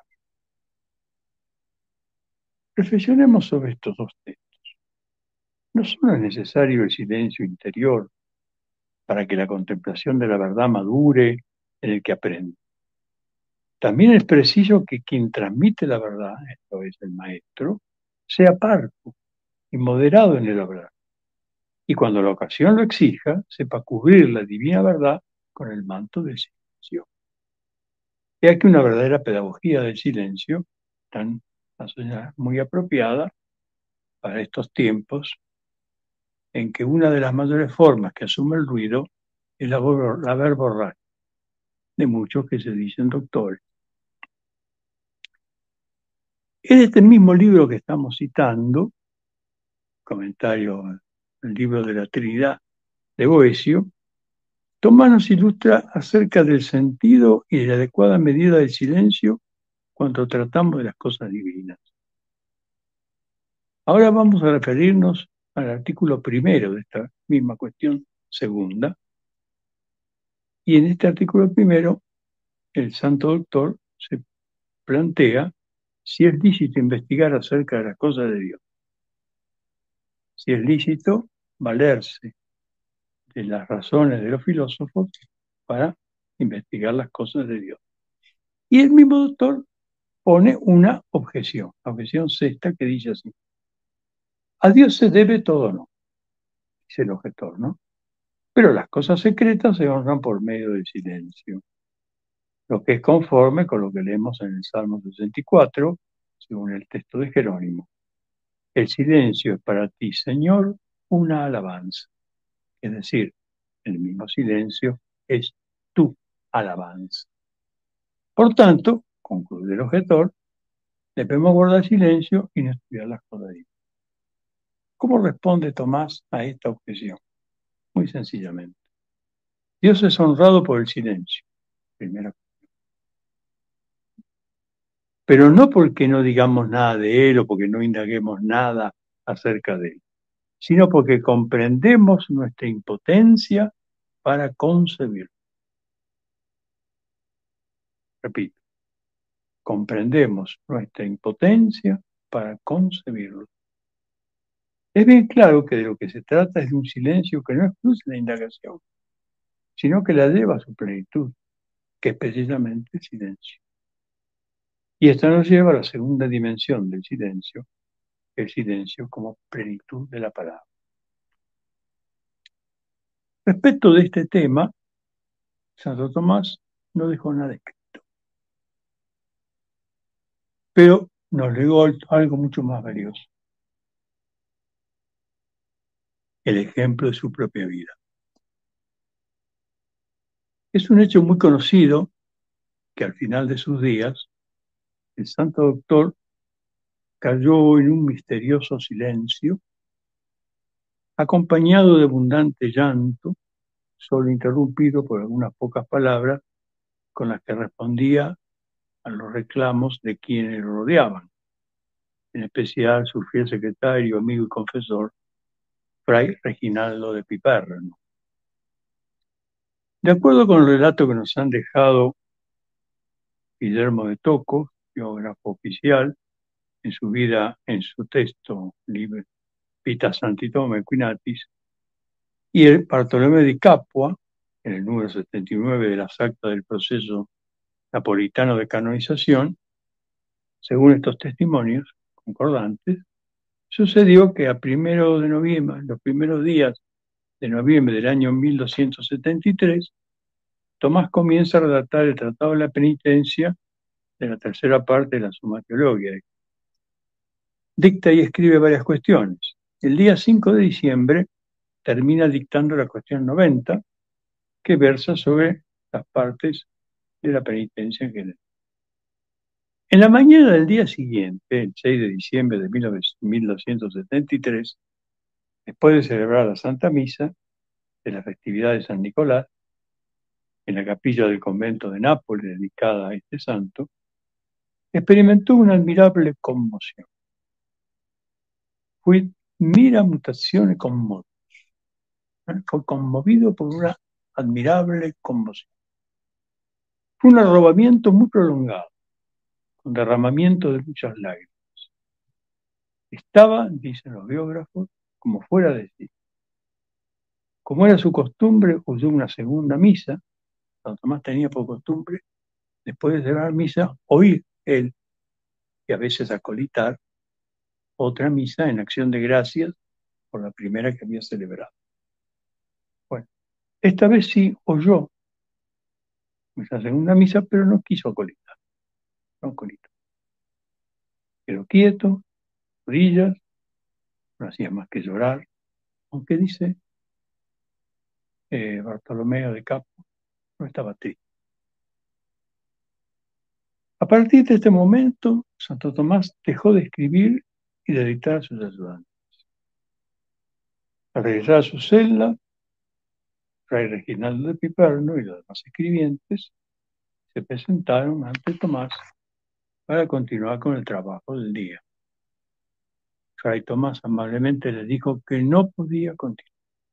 S5: Reflexionemos sobre estos dos textos. No solo es necesario el silencio interior para que la contemplación de la verdad madure en el que aprende, También es preciso que quien transmite la verdad, esto es el maestro, sea parco y moderado en el hablar. Y cuando la ocasión lo exija, sepa cubrir la divina verdad con el manto del silencio. He aquí una verdadera pedagogía del silencio, tan muy apropiada para estos tiempos en que una de las mayores formas que asume el ruido es la verborrea de muchos que se dicen doctores. En este mismo libro que estamos citando, comentario del libro de la Trinidad de Boecio, Tomás nos ilustra acerca del sentido y de la adecuada medida del silencio cuando tratamos de las cosas divinas. Ahora vamos a referirnos al artículo primero de esta misma cuestión segunda. Y en este artículo primero, el santo doctor se plantea si es lícito investigar acerca de las cosas de Dios. Si es lícito valerse de las razones de los filósofos para investigar las cosas de Dios. Y el mismo doctor pone una objeción, la objeción sexta, que dice así: a Dios se debe todo, no, dice el objetor, ¿no? Pero las cosas secretas se honran por medio del silencio, lo que es conforme con lo que leemos en el Salmo 64, según el texto de Jerónimo. El silencio es para ti, Señor, una alabanza. Es decir, el mismo silencio es tu alabanza. Por tanto, concluye el objetor, debemos guardar silencio y no estudiar las cosas de Dios. ¿Cómo responde Tomás a esta objeción? Muy sencillamente. Dios es honrado por el silencio, primera cuestión. Pero no porque no digamos nada de Él o porque no indaguemos nada acerca de Él, sino porque comprendemos nuestra impotencia para concebirlo. Repito, comprendemos nuestra impotencia para concebirlo. Es bien claro que de lo que se trata es de un silencio que no excluye la indagación, sino que la lleva a su plenitud, que es precisamente el silencio. Y esto nos lleva a la segunda dimensión del silencio, el silencio como plenitud de la palabra. Respecto de este tema, Santo Tomás no dejó nada escrito, pero nos legó algo mucho más valioso: el ejemplo de su propia vida. Es un hecho muy conocido que al final de sus días, el santo doctor cayó en un misterioso silencio, acompañado de abundante llanto, solo interrumpido por algunas pocas palabras con las que respondía a los reclamos de quienes lo rodeaban, en especial su fiel secretario, amigo y confesor, Fray Reginaldo de Piperno. De acuerdo con el relato que nos han dejado Guillermo de Tocco, biógrafo oficial, en su vida, en su texto Vita Sancti Tommaso Equinatis, y el Bartolomé di Capua, en el número 79 de las actas del proceso napolitano de canonización, según estos testimonios concordantes, sucedió que a los primeros días de noviembre del año 1273, Tomás comienza a redactar el Tratado de la Penitencia de la tercera parte de la Summa Theologiae. Dicta y escribe varias cuestiones. El día 5 de diciembre termina dictando la cuestión 90, que versa sobre las partes de la penitencia en general. En la mañana del día siguiente, el 6 de diciembre de 1273, después de celebrar la Santa Misa de la festividad de San Nicolás, en la capilla del convento de Nápoles dedicada a este santo, experimentó una admirable conmoción. Fue mira mutazione commotus. Fue conmovido por una admirable conmoción. Fue un arrobamiento muy prolongado, con derramamiento de muchas lágrimas. Estaba, dicen los biógrafos, como fuera de sí. Como era su costumbre, oyó una segunda misa. Santo Tomás tenía por costumbre después de celebrar misa, oír él, y a veces acolitar, otra misa en acción de gracias por la primera que había celebrado. Bueno, esta vez sí oyó esa segunda misa, pero no quiso acolitar. No acolitó. Quedó quieto, rodillas, no hacía más que llorar, aunque dice Bartolomeo de Capo, no estaba triste. A partir de este momento, Santo Tomás dejó de escribir y de dictar a sus ayudantes. Al regresar a su celda, Fray Reginaldo de Piperno y los demás escribientes se presentaron ante Tomás para continuar con el trabajo del día. Fray Tomás amablemente les dijo que no podía continuar.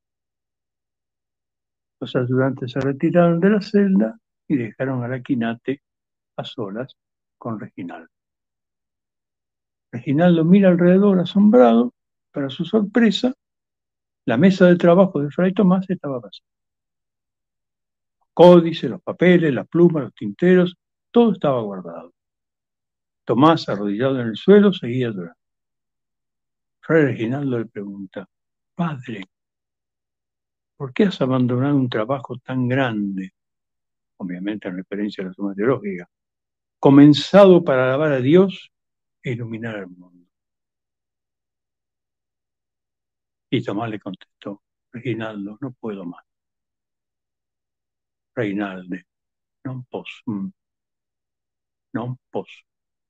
S5: Los ayudantes se retiraron de la celda y dejaron a Aquinate a solas con Reginaldo. Reginaldo mira alrededor asombrado. Para su sorpresa, la mesa de trabajo de Fray Tomás estaba vacía. Los códices, los papeles, las plumas, los tinteros, todo estaba guardado. Tomás, arrodillado en el suelo, seguía llorando. Fray Reginaldo le pregunta: Padre, ¿por qué has abandonado un trabajo tan grande? Obviamente en referencia a la suma teológica, comenzado para alabar a Dios e iluminar al mundo. Y Tomás le contestó: Reginaldo, no puedo más. Reinalde, non posso. Non posso.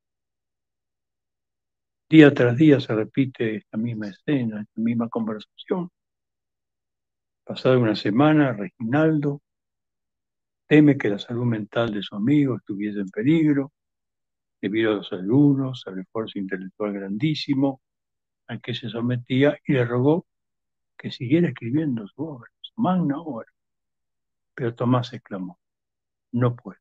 S5: Día tras día se repite esta misma escena, esta misma conversación. Pasada una semana, Reginaldo teme que la salud mental de su amigo estuviese en peligro debido a los ayunos, al esfuerzo intelectual grandísimo al que se sometía, y le rogó que siguiera escribiendo su obra, su magna obra. Pero Tomás exclamó: no puedo.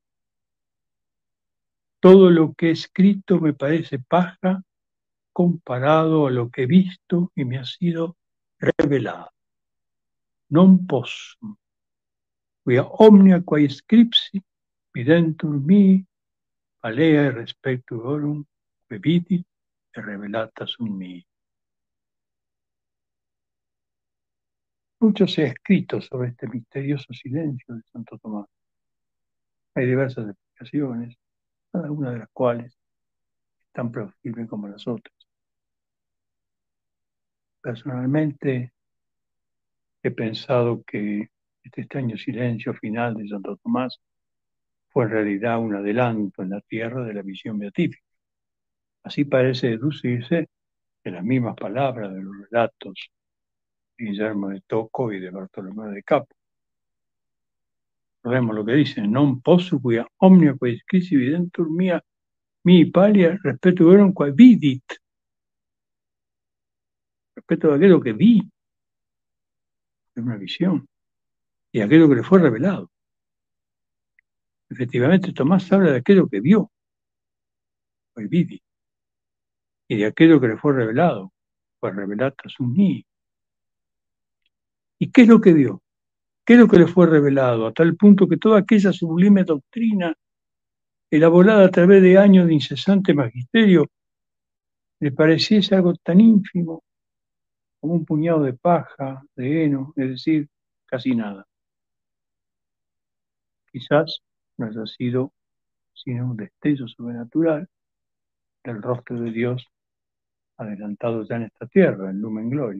S5: Todo lo que he escrito me parece paja comparado a lo que he visto y me ha sido revelado. Non posso. Quia omnia quae scripsi videntur mihi alea respectuorum que vidit e revelata sunt mihi. Mucho se ha escrito sobre este misterioso silencio de Santo Tomás. Hay diversas explicaciones, cada una de las cuales es tan plausible como las otras. Personalmente he pensado que este extraño silencio final de Santo Tomás fue en realidad un adelanto en la tierra de la visión beatífica. Así parece deducirse de las mismas palabras de los relatos de Guillermo de Tocco y de Bartolomeo de Capo. Recordemos lo que dicen: non posso quia omnia quae scripsi videntur mihi palia respectuorum quae vidit. Respecto a aquello que vi, es una visión, y aquello que le fue revelado. Efectivamente, Tomás habla de aquello que vio, quae vidit, y de aquello que le fue revelado, quae revelata sunt mihi. ¿Y qué es lo que vio? ¿Qué es lo que le fue revelado? A tal punto que toda aquella sublime doctrina, elaborada a través de años de incesante magisterio, le pareciese algo tan ínfimo como un puñado de paja, de heno, es decir, casi nada. Quizás no haya sido sino un destello sobrenatural del rostro de Dios adelantado ya en esta tierra, en Lumen Gloria.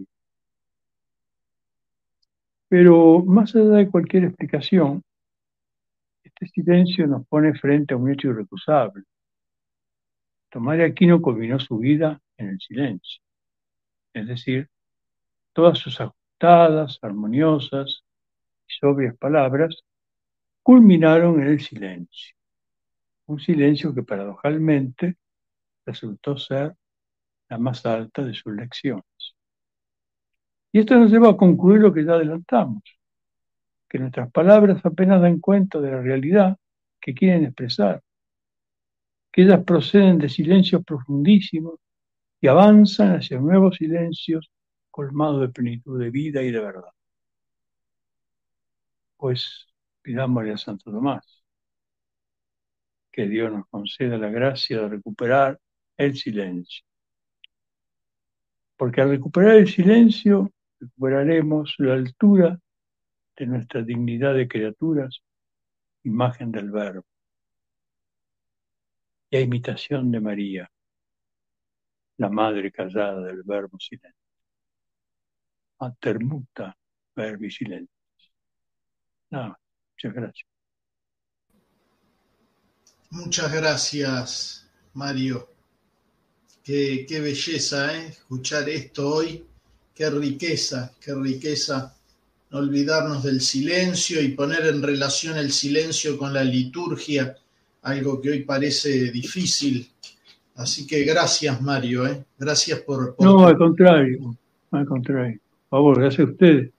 S5: Pero más allá de cualquier explicación, este silencio nos pone frente a un hecho irrecusable. Tomás de Aquino culminó su vida en el silencio, es decir, todas sus ajustadas, armoniosas y sobrias palabras culminaron en el silencio, un silencio que paradojalmente resultó ser la más alta de sus lecciones. Y esto nos lleva a concluir lo que ya adelantamos, que nuestras palabras apenas dan cuenta de la realidad que quieren expresar, que ellas proceden de silencios profundísimos y avanzan hacia nuevos silencios colmados de plenitud de vida y de verdad. Pues pidámosle a Santo Tomás que Dios nos conceda la gracia de recuperar el silencio. Porque al recuperar el silencio, recuperaremos la altura de nuestra dignidad de criaturas, imagen del Verbo, y a imitación de María, la madre callada del Verbo silente. Mater muta verbi silente. Nada, muchas gracias.
S1: Muchas gracias, Mario. Qué belleza, escuchar esto hoy. Qué riqueza no olvidarnos del silencio y poner en relación el silencio con la liturgia, algo que hoy parece difícil. Así que gracias, Mario, gracias por
S5: no, al contrario. Por favor, gracias a ustedes.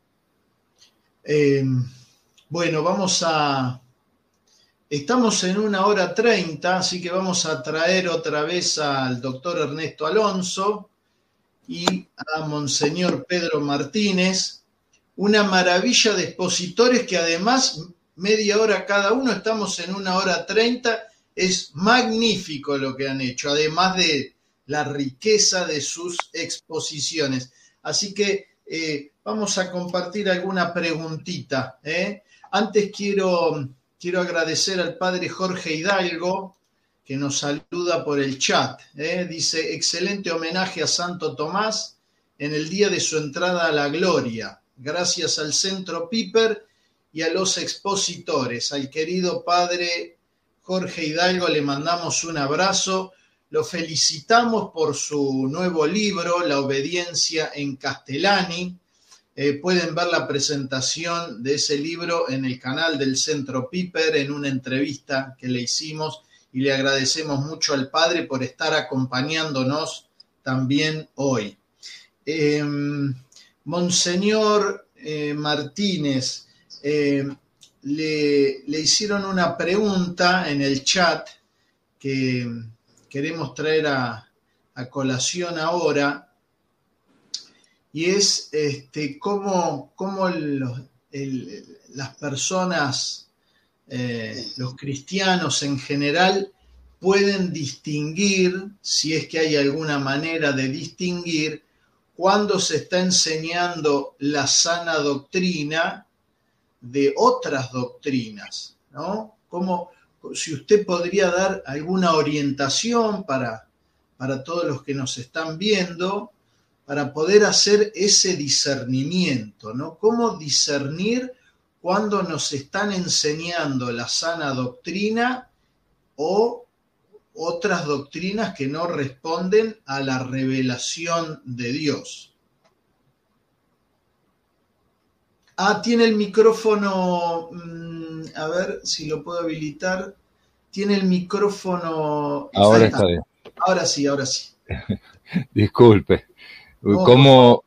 S1: Bueno, estamos en 1:30, así que vamos a traer otra vez al doctor Ernesto Alonso y a Monseñor Pedro Martínez. Una maravilla de expositores que además media hora cada uno, estamos en 1:30. Es magnífico lo que han hecho, además de la riqueza de sus exposiciones. Así que vamos a compartir alguna preguntita. Antes quiero agradecer al padre Jorge Hidalgo, que nos saluda por el chat. Dice, excelente homenaje a Santo Tomás en el día de su entrada a la gloria. Gracias al Centro Piper y a los expositores. Al querido padre Jorge Hidalgo le mandamos un abrazo. Lo felicitamos por su nuevo libro, La obediencia en Castellani. Pueden ver la presentación de ese libro en el canal del Centro Piper, en una entrevista que le hicimos, y le agradecemos mucho al padre por estar acompañándonos también hoy. Monseñor Martínez, le hicieron una pregunta en el chat que queremos traer a colación ahora, y es cómo las personas, los cristianos en general, pueden distinguir, si es que hay alguna manera de distinguir, cuando se está enseñando la sana doctrina de otras doctrinas, ¿no? Si usted podría dar alguna orientación para todos los que nos están viendo, para poder hacer ese discernimiento, ¿no? ¿Cómo discernir cuando nos están enseñando la sana doctrina o otras doctrinas que no responden a la revelación de Dios? Tiene el micrófono, a ver si lo puedo habilitar. Tiene el micrófono.
S2: Ahora está bien.
S1: Ahora sí.
S2: Disculpe. ¿Cómo?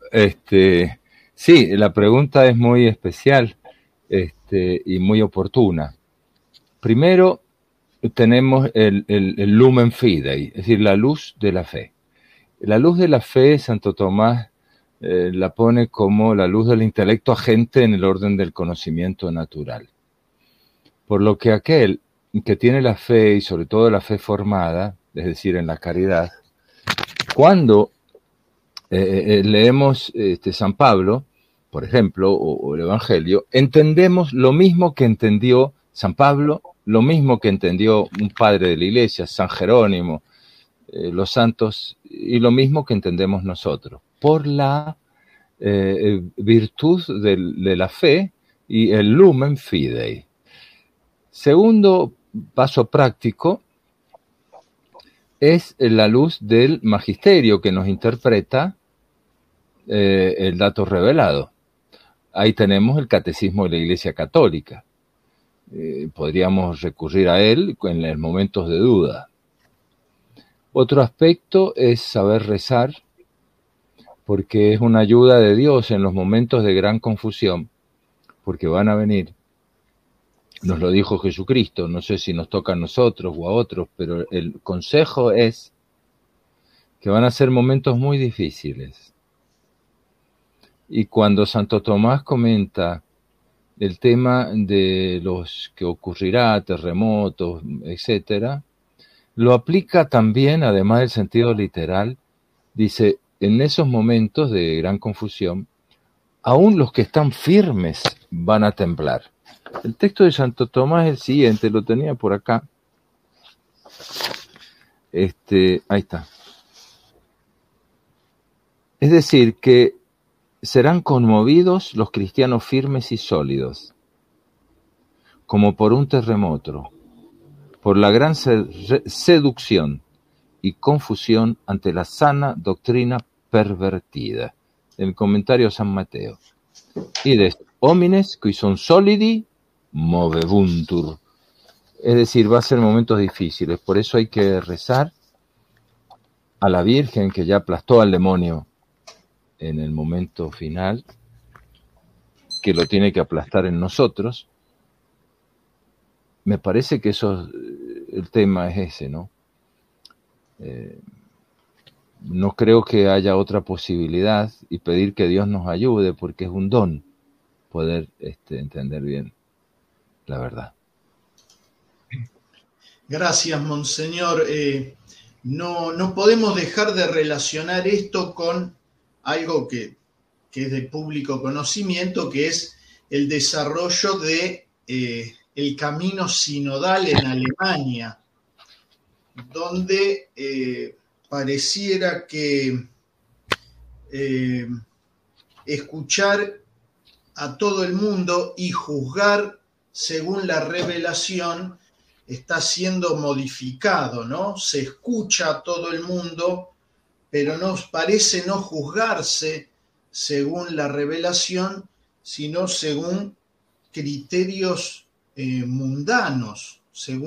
S2: Sí, la pregunta es muy especial y muy oportuna. Primero, tenemos el lumen fidei, es decir, la luz de la fe. La luz de la fe, Santo Tomás la pone como la luz del intelecto agente en el orden del conocimiento natural. Por lo que aquel que tiene la fe, y sobre todo la fe formada, es decir, en la caridad, cuando leemos San Pablo, por ejemplo, o el Evangelio, entendemos lo mismo que entendió San Pablo, lo mismo que entendió un padre de la Iglesia, San Jerónimo, los santos, y lo mismo que entendemos nosotros, por la virtud de la fe y el lumen fidei. Segundo paso práctico es la luz del magisterio que nos interpreta el dato revelado. Ahí tenemos el catecismo de la Iglesia Católica. Podríamos recurrir a él en los momentos de duda. Otro aspecto es saber rezar, porque es una ayuda de Dios en los momentos de gran confusión, porque van a venir. Nos lo dijo Jesucristo, no sé si nos toca a nosotros o a otros, pero el consejo es que van a ser momentos muy difíciles. Y cuando Santo Tomás comenta el tema de los que ocurrirá, terremotos, etcétera, lo aplica también, además del sentido literal, dice, en esos momentos de gran confusión, aún los que están firmes van a temblar. El texto de Santo Tomás es el siguiente, lo tenía por acá. Ahí está. Es decir, que serán conmovidos los cristianos firmes y sólidos, como por un terremoto, por la gran seducción y confusión ante la sana doctrina pervertida. El comentario de San Mateo. Ides homines qui son solidi movebuntur. Es decir, va a ser momentos difíciles, por eso hay que rezar a la Virgen que ya aplastó al demonio en el momento final, que lo tiene que aplastar en nosotros. Me parece que el tema es ese, ¿no? No creo que haya otra posibilidad y pedir que Dios nos ayude, porque es un don poder entender bien la verdad.
S1: Gracias, Monseñor. No podemos dejar de relacionar esto con algo que es de público conocimiento, que es el desarrollo de el camino sinodal en Alemania, donde pareciera que escuchar a todo el mundo y juzgar según la revelación está siendo modificado, ¿no? Se escucha a todo el mundo, pero parece no juzgarse según la revelación, sino según criterios mundanos,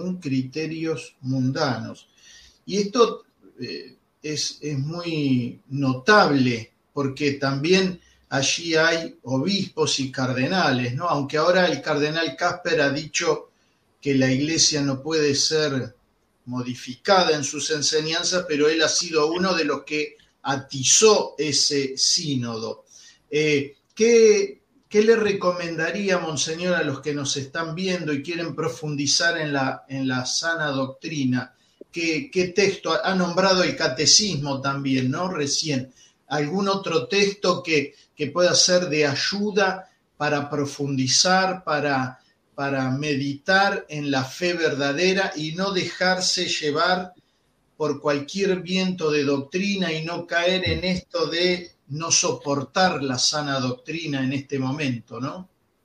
S1: Y esto es muy notable, porque también allí hay obispos y cardenales, ¿no? Aunque ahora el cardenal Casper ha dicho que la Iglesia no puede ser modificada en sus enseñanzas, pero él ha sido uno de los que atizó ese sínodo. ¿Qué le recomendaría, Monseñor, a los que nos están viendo y quieren profundizar en la sana doctrina? ¿Qué texto? Ha nombrado el catecismo también, ¿no? Recién. ¿Algún otro texto que pueda ser de ayuda para profundizar, para meditar en la fe verdadera y no dejarse llevar por cualquier viento de doctrina y no caer en esto de no soportar la sana doctrina en este momento, ¿no?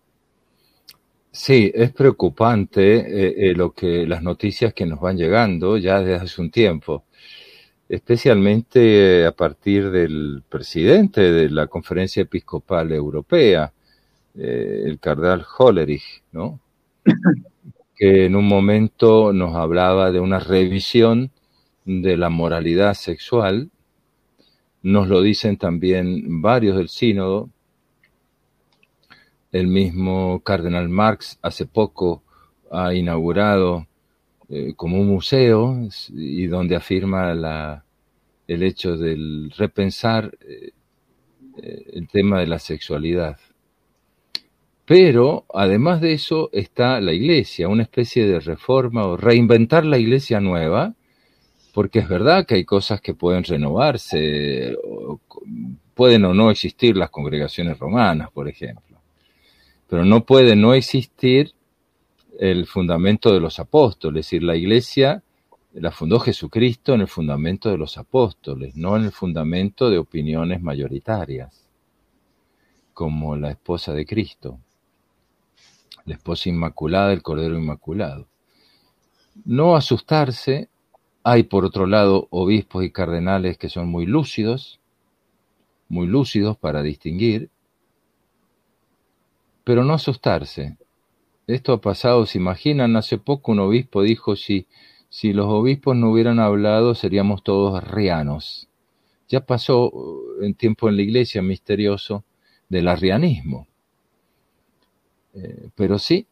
S2: Sí, es preocupante las noticias que nos van llegando ya desde hace un tiempo, especialmente a partir del presidente de la Conferencia Episcopal Europea, el cardenal Hollerich, ¿no? Que en un momento nos hablaba de una revisión de la moralidad sexual. Nos lo dicen también varios del sínodo. El mismo cardenal Marx hace poco ha inaugurado como un museo y donde afirma el hecho del repensar el tema de la sexualidad. Pero, además de eso, está la Iglesia, una especie de reforma o reinventar la Iglesia nueva, porque es verdad que hay cosas que pueden renovarse, pueden o no existir las congregaciones romanas, por ejemplo, pero no puede no existir el fundamento de los apóstoles, es decir, la Iglesia la fundó Jesucristo en el fundamento de los apóstoles, no en el fundamento de opiniones mayoritarias, como la esposa de Cristo. La esposa inmaculada, el Cordero Inmaculado. No asustarse. Hay, por otro lado, obispos y cardenales que son muy lúcidos para distinguir, pero no asustarse. Esto ha pasado, ¿se imaginan? Hace poco un obispo dijo, si los obispos no hubieran hablado, seríamos todos arrianos. Ya pasó en tiempo en la Iglesia misterioso del arrianismo. Pero sí,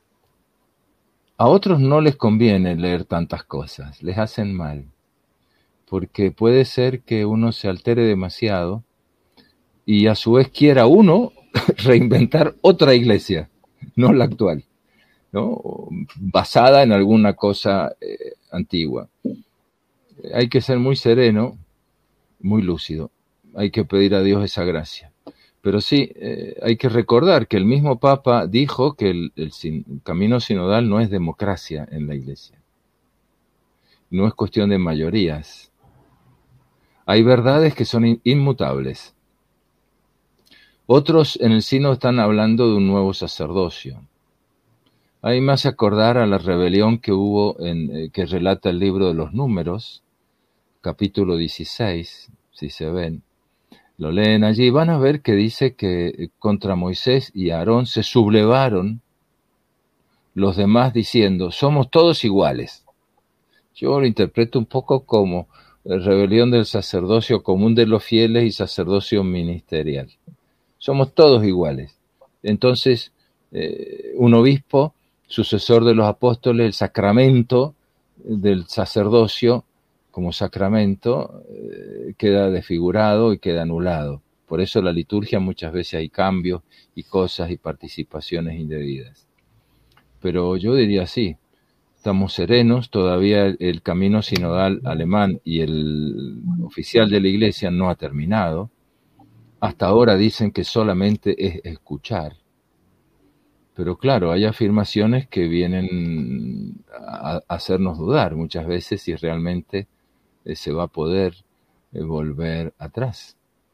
S2: a otros no les conviene leer tantas cosas, les hacen mal, porque puede ser que uno se altere demasiado y a su vez quiera uno reinventar otra iglesia. no la actual, ¿no? Basada en alguna cosa antigua. Hay que ser muy sereno, muy lúcido. Hay que pedir a Dios esa gracia. Pero sí, hay que recordar que el mismo Papa dijo que el camino sinodal no es democracia en la Iglesia. No es cuestión de mayorías. Hay verdades que son inmutables. Otros en el sínodo están hablando de un nuevo sacerdocio. Ahí me hace acordar a la rebelión que hubo que relata el libro de los Números, capítulo 16, si se ven. Lo leen allí, van a ver que dice que contra Moisés y Aarón se sublevaron los demás diciendo, somos todos iguales. Yo lo interpreto un poco como rebelión del sacerdocio común de los fieles y sacerdocio ministerial. Somos todos iguales. Entonces, un obispo, sucesor de los apóstoles, el sacramento del sacerdocio, como sacramento, queda desfigurado y queda anulado. Por eso la liturgia muchas veces hay cambios y cosas y participaciones indebidas. Pero yo diría sí, estamos serenos, todavía el camino sinodal alemán y el oficial de la Iglesia no ha terminado. Hasta ahora dicen que solamente es escuchar. Pero claro, hay afirmaciones que vienen a hacernos dudar muchas veces si realmente se va a poder volver atrás.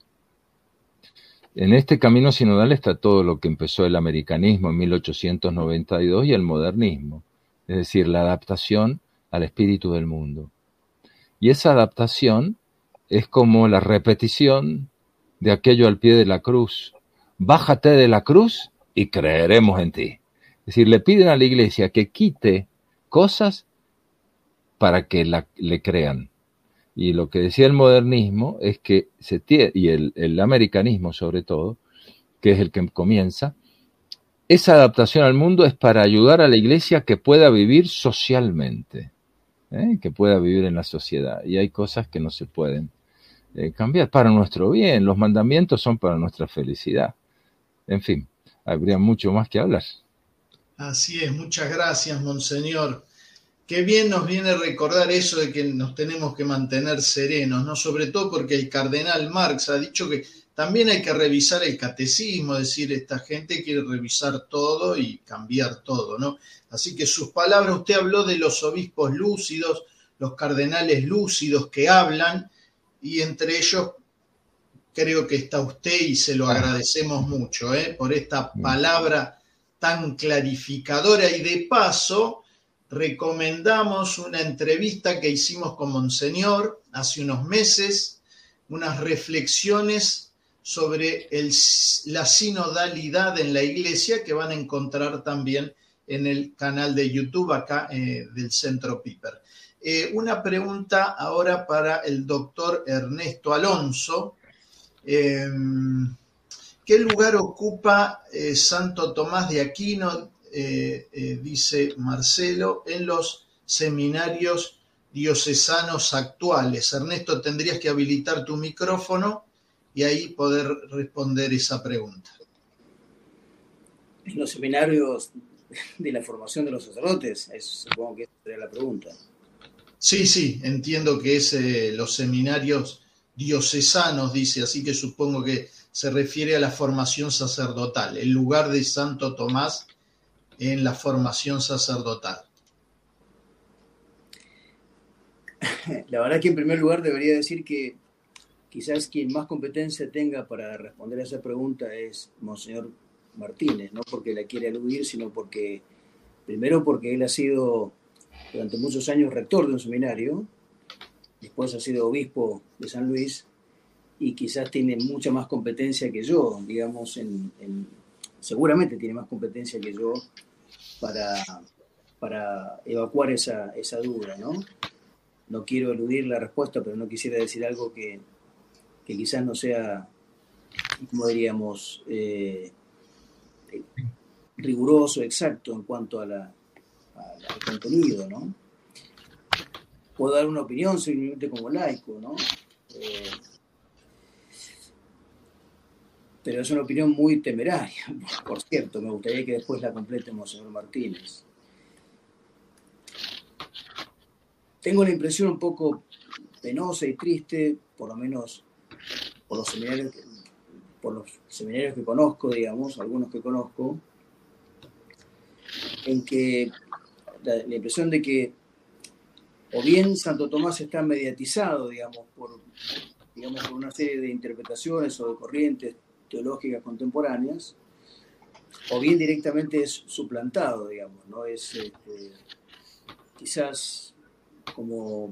S2: En este camino sinodal está todo lo que empezó el americanismo en 1892 y el modernismo, es decir, la adaptación al espíritu del mundo. Y esa adaptación es como la repetición de aquello al pie de la cruz. Bájate de la cruz y creeremos en ti. Es decir, le piden a la Iglesia que quite cosas para que le crean. Y lo que decía el modernismo es que y el americanismo sobre todo, que es el que comienza, esa adaptación al mundo es para ayudar a la Iglesia que pueda vivir socialmente, que pueda vivir en la sociedad. Y hay cosas que no se pueden cambiar para nuestro bien. Los mandamientos son para nuestra felicidad. En fin, habría mucho más que hablar.
S1: Así es, muchas gracias, Monseñor. Qué bien nos viene a recordar eso de que nos tenemos que mantener serenos, ¿no? Sobre todo porque el cardenal Marx ha dicho que también hay que revisar el catecismo, es decir, esta gente quiere revisar todo y cambiar todo, ¿no? Así que sus palabras, usted habló de los obispos lúcidos, los cardenales lúcidos que hablan, y entre ellos creo que está usted y se lo agradecemos mucho, por esta palabra tan clarificadora. Y de paso recomendamos una entrevista que hicimos con Monseñor hace unos meses, unas reflexiones sobre la sinodalidad en la Iglesia que van a encontrar también en el canal de YouTube acá del Centro Piper. Una pregunta ahora para el doctor Ernesto Alonso. ¿Qué lugar ocupa Santo Tomás de Aquino, dice Marcelo, en los seminarios diocesanos actuales? Ernesto, tendrías que habilitar tu micrófono y ahí poder responder esa pregunta.
S3: En los seminarios de la formación de los sacerdotes, supongo que esa sería la pregunta.
S1: Sí, entiendo que es los seminarios diocesanos, dice, así que supongo que se refiere a la formación sacerdotal, el lugar de Santo Tomás en la formación sacerdotal.
S3: La verdad que en primer lugar debería decir que quizás quien más competencia tenga para responder a esa pregunta es Monseñor Martínez, no porque la quiere aludir, sino porque, primero porque él ha sido durante muchos años rector de un seminario, después ha sido obispo de San Luis y quizás tiene mucha más competencia que yo, digamos, seguramente tiene más competencia que yo para evacuar esa duda, ¿no? No quiero eludir la respuesta, pero no quisiera decir algo que quizás no sea, como diríamos, riguroso, exacto en cuanto al contenido, ¿no? Puedo dar una opinión simplemente como laico, ¿no? pero es una opinión muy temeraria, por cierto. Me gustaría que después la complete Monseñor Martínez. Tengo la impresión un poco penosa y triste, por lo menos por los seminarios que conozco, digamos, algunos que conozco, en que la impresión de que o bien Santo Tomás está mediatizado, digamos, por una serie de interpretaciones o de corrientes teológicas contemporáneas, o bien directamente es suplantado, digamos, ¿no? Es quizás como...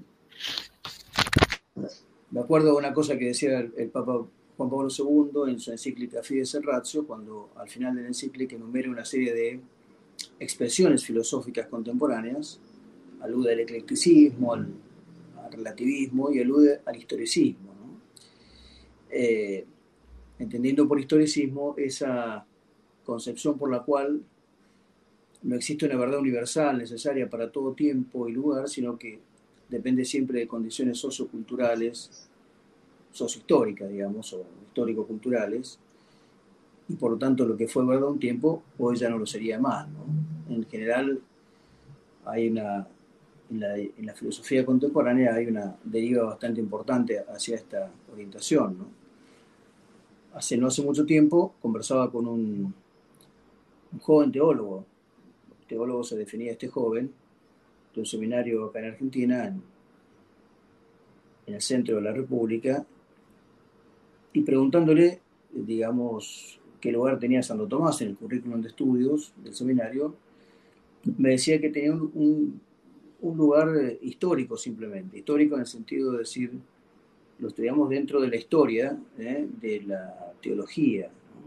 S3: Me acuerdo de una cosa que decía el Papa Juan Pablo II en su encíclica Fides et Ratio, cuando al final de la encíclica enumera una serie de expresiones filosóficas contemporáneas, alude al eclecticismo, al relativismo y alude al historicismo, ¿no? Entendiendo por historicismo esa concepción por la cual no existe una verdad universal necesaria para todo tiempo y lugar, sino que depende siempre de condiciones socioculturales, sociohistóricas, digamos, o histórico-culturales, y por lo tanto lo que fue verdad un tiempo, hoy ya no lo sería más, ¿no? En general, hay en la filosofía contemporánea hay una deriva bastante importante hacia esta orientación, ¿no? No hace mucho tiempo conversaba con un joven teólogo. Teólogo se definía este joven, de un seminario acá en Argentina, en el centro de la República, y preguntándole, digamos, qué lugar tenía Santo Tomás en el currículum de estudios del seminario, me decía que tenía un lugar histórico simplemente, histórico en el sentido de decir, lo estudiamos dentro de la historia, de la teología, ¿no?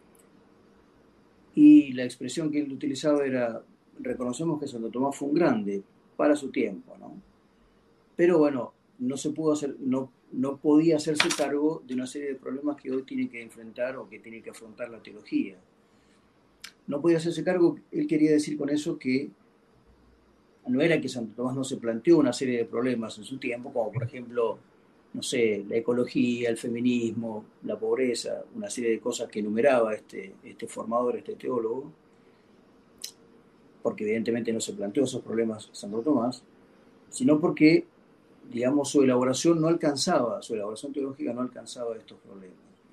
S3: Y la expresión que él utilizaba era, reconocemos que Santo Tomás fue un grande para su tiempo, ¿no? Pero bueno, no podía hacerse cargo de una serie de problemas que hoy tiene que enfrentar o que tiene que afrontar la teología. No podía hacerse cargo, él quería decir con eso que no era que Santo Tomás no se planteó una serie de problemas en su tiempo, como por ejemplo, no sé, la ecología, el feminismo, la pobreza, una serie de cosas que enumeraba este formador, este teólogo, porque evidentemente no se planteó esos problemas Santo Tomás, sino porque, digamos, su elaboración teológica no alcanzaba estos problemas.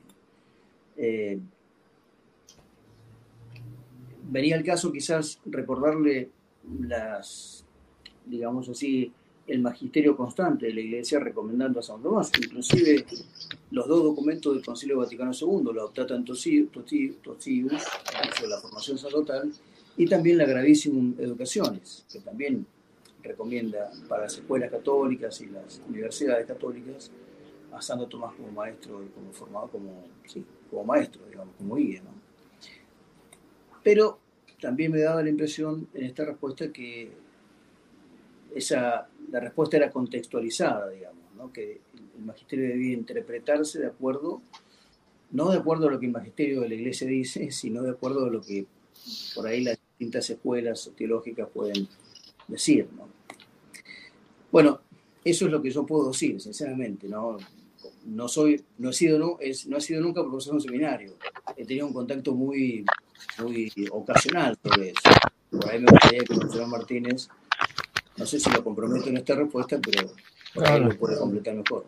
S3: Venía el caso quizás recordarle digamos así, el magisterio constante de la Iglesia recomendando a San Tomás, inclusive los dos documentos del Concilio Vaticano II, la Optata Totius, la formación sacerdotal, y también la Gravissimum Educationis, que también recomienda para las escuelas católicas y las universidades católicas a Santo Tomás como maestro y como formado como maestro, digamos, como guía, ¿no? Pero también me daba la impresión en esta respuesta que la respuesta era contextualizada, digamos, ¿no? Que el magisterio debía interpretarse no de acuerdo a lo que el magisterio de la Iglesia dice, sino de acuerdo a lo que por ahí las distintas escuelas teológicas pueden decir, ¿no? Bueno, eso es lo que yo puedo decir, sinceramente, ¿no? No he sido nunca profesor de un seminario. He tenido un contacto muy, muy ocasional sobre eso. Por ahí me gustaría que el profesor Martínez, no sé si lo comprometo en esta respuesta, pero por ahí lo puede completar mejor.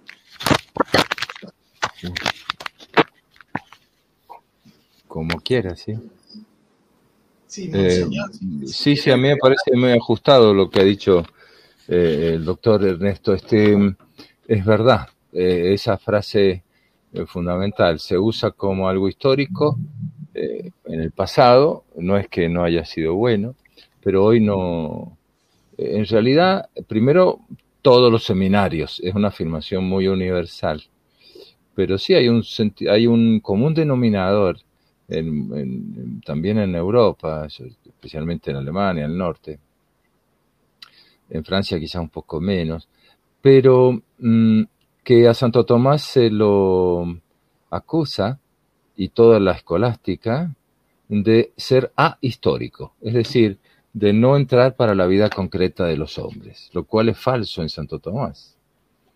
S2: Como quiera, sí.
S1: Sí,
S2: sí, a mí me parece muy ajustado lo que ha dicho el doctor Ernesto. Es verdad, esa frase fundamental se usa como algo histórico en el pasado, no es que no haya sido bueno, pero hoy no. En realidad, primero, todos los seminarios, es una afirmación muy universal, pero sí hay un común denominador también en Europa, especialmente en Alemania, en el norte, en Francia quizá un poco menos, pero que a Santo Tomás se lo acusa, y toda la escolástica, de ser ahistórico, es decir, de no entrar para la vida concreta de los hombres, lo cual es falso en Santo Tomás.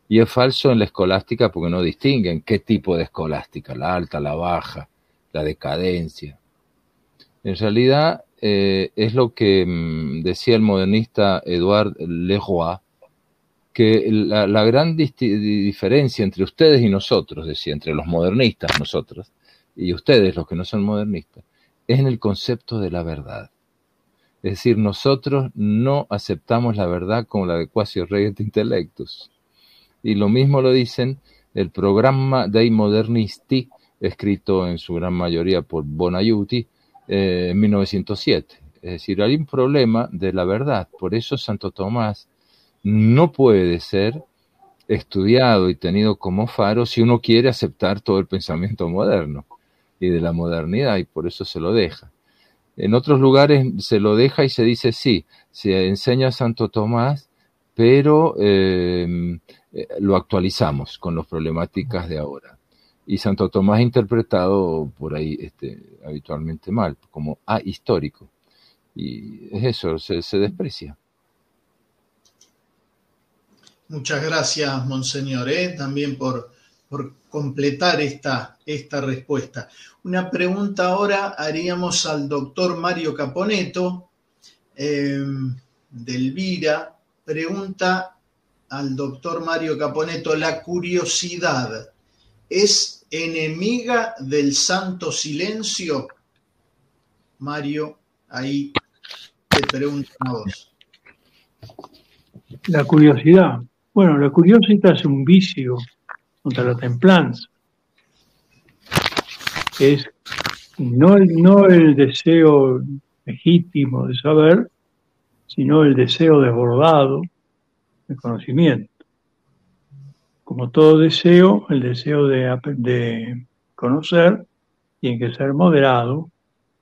S2: y es falso en la escolástica porque no distinguen qué tipo de escolástica, la alta, la baja, la decadencia. En realidad es lo que decía el modernista Edouard Leroy, que la gran diferencia entre ustedes y nosotros, decía, entre los modernistas, nosotros, y ustedes, los que no son modernistas, es en el concepto de la verdad. Es decir, nosotros no aceptamos la verdad como la de quasi regit intellectus. Y lo mismo lo dicen el Programma dei Modernisti, escrito en su gran mayoría por Bonaiuti, en 1907. Es decir, hay un problema de la verdad. Por eso Santo Tomás no puede ser estudiado y tenido como faro si uno quiere aceptar todo el pensamiento moderno y de la modernidad, y por eso se lo deja. En otros lugares se lo deja y se dice, sí, se enseña a Santo Tomás, pero lo actualizamos con las problemáticas de ahora. Y Santo Tomás interpretado por ahí habitualmente mal, como ahistórico. Y es eso, se desprecia.
S1: Muchas gracias, Monseñor, también por completar esta respuesta. Una pregunta ahora haríamos al doctor Mario Caponeto, de Elvira. Pregunta al doctor Mario Caponeto: ¿la curiosidad es enemiga del santo silencio? Mario, ahí te preguntan a vos.
S5: La curiosidad. Bueno, la curiosidad es un vicio contra la templanza. Es no el deseo legítimo de saber, sino el deseo desbordado de conocimiento. Como todo deseo, el deseo de conocer tiene que ser moderado,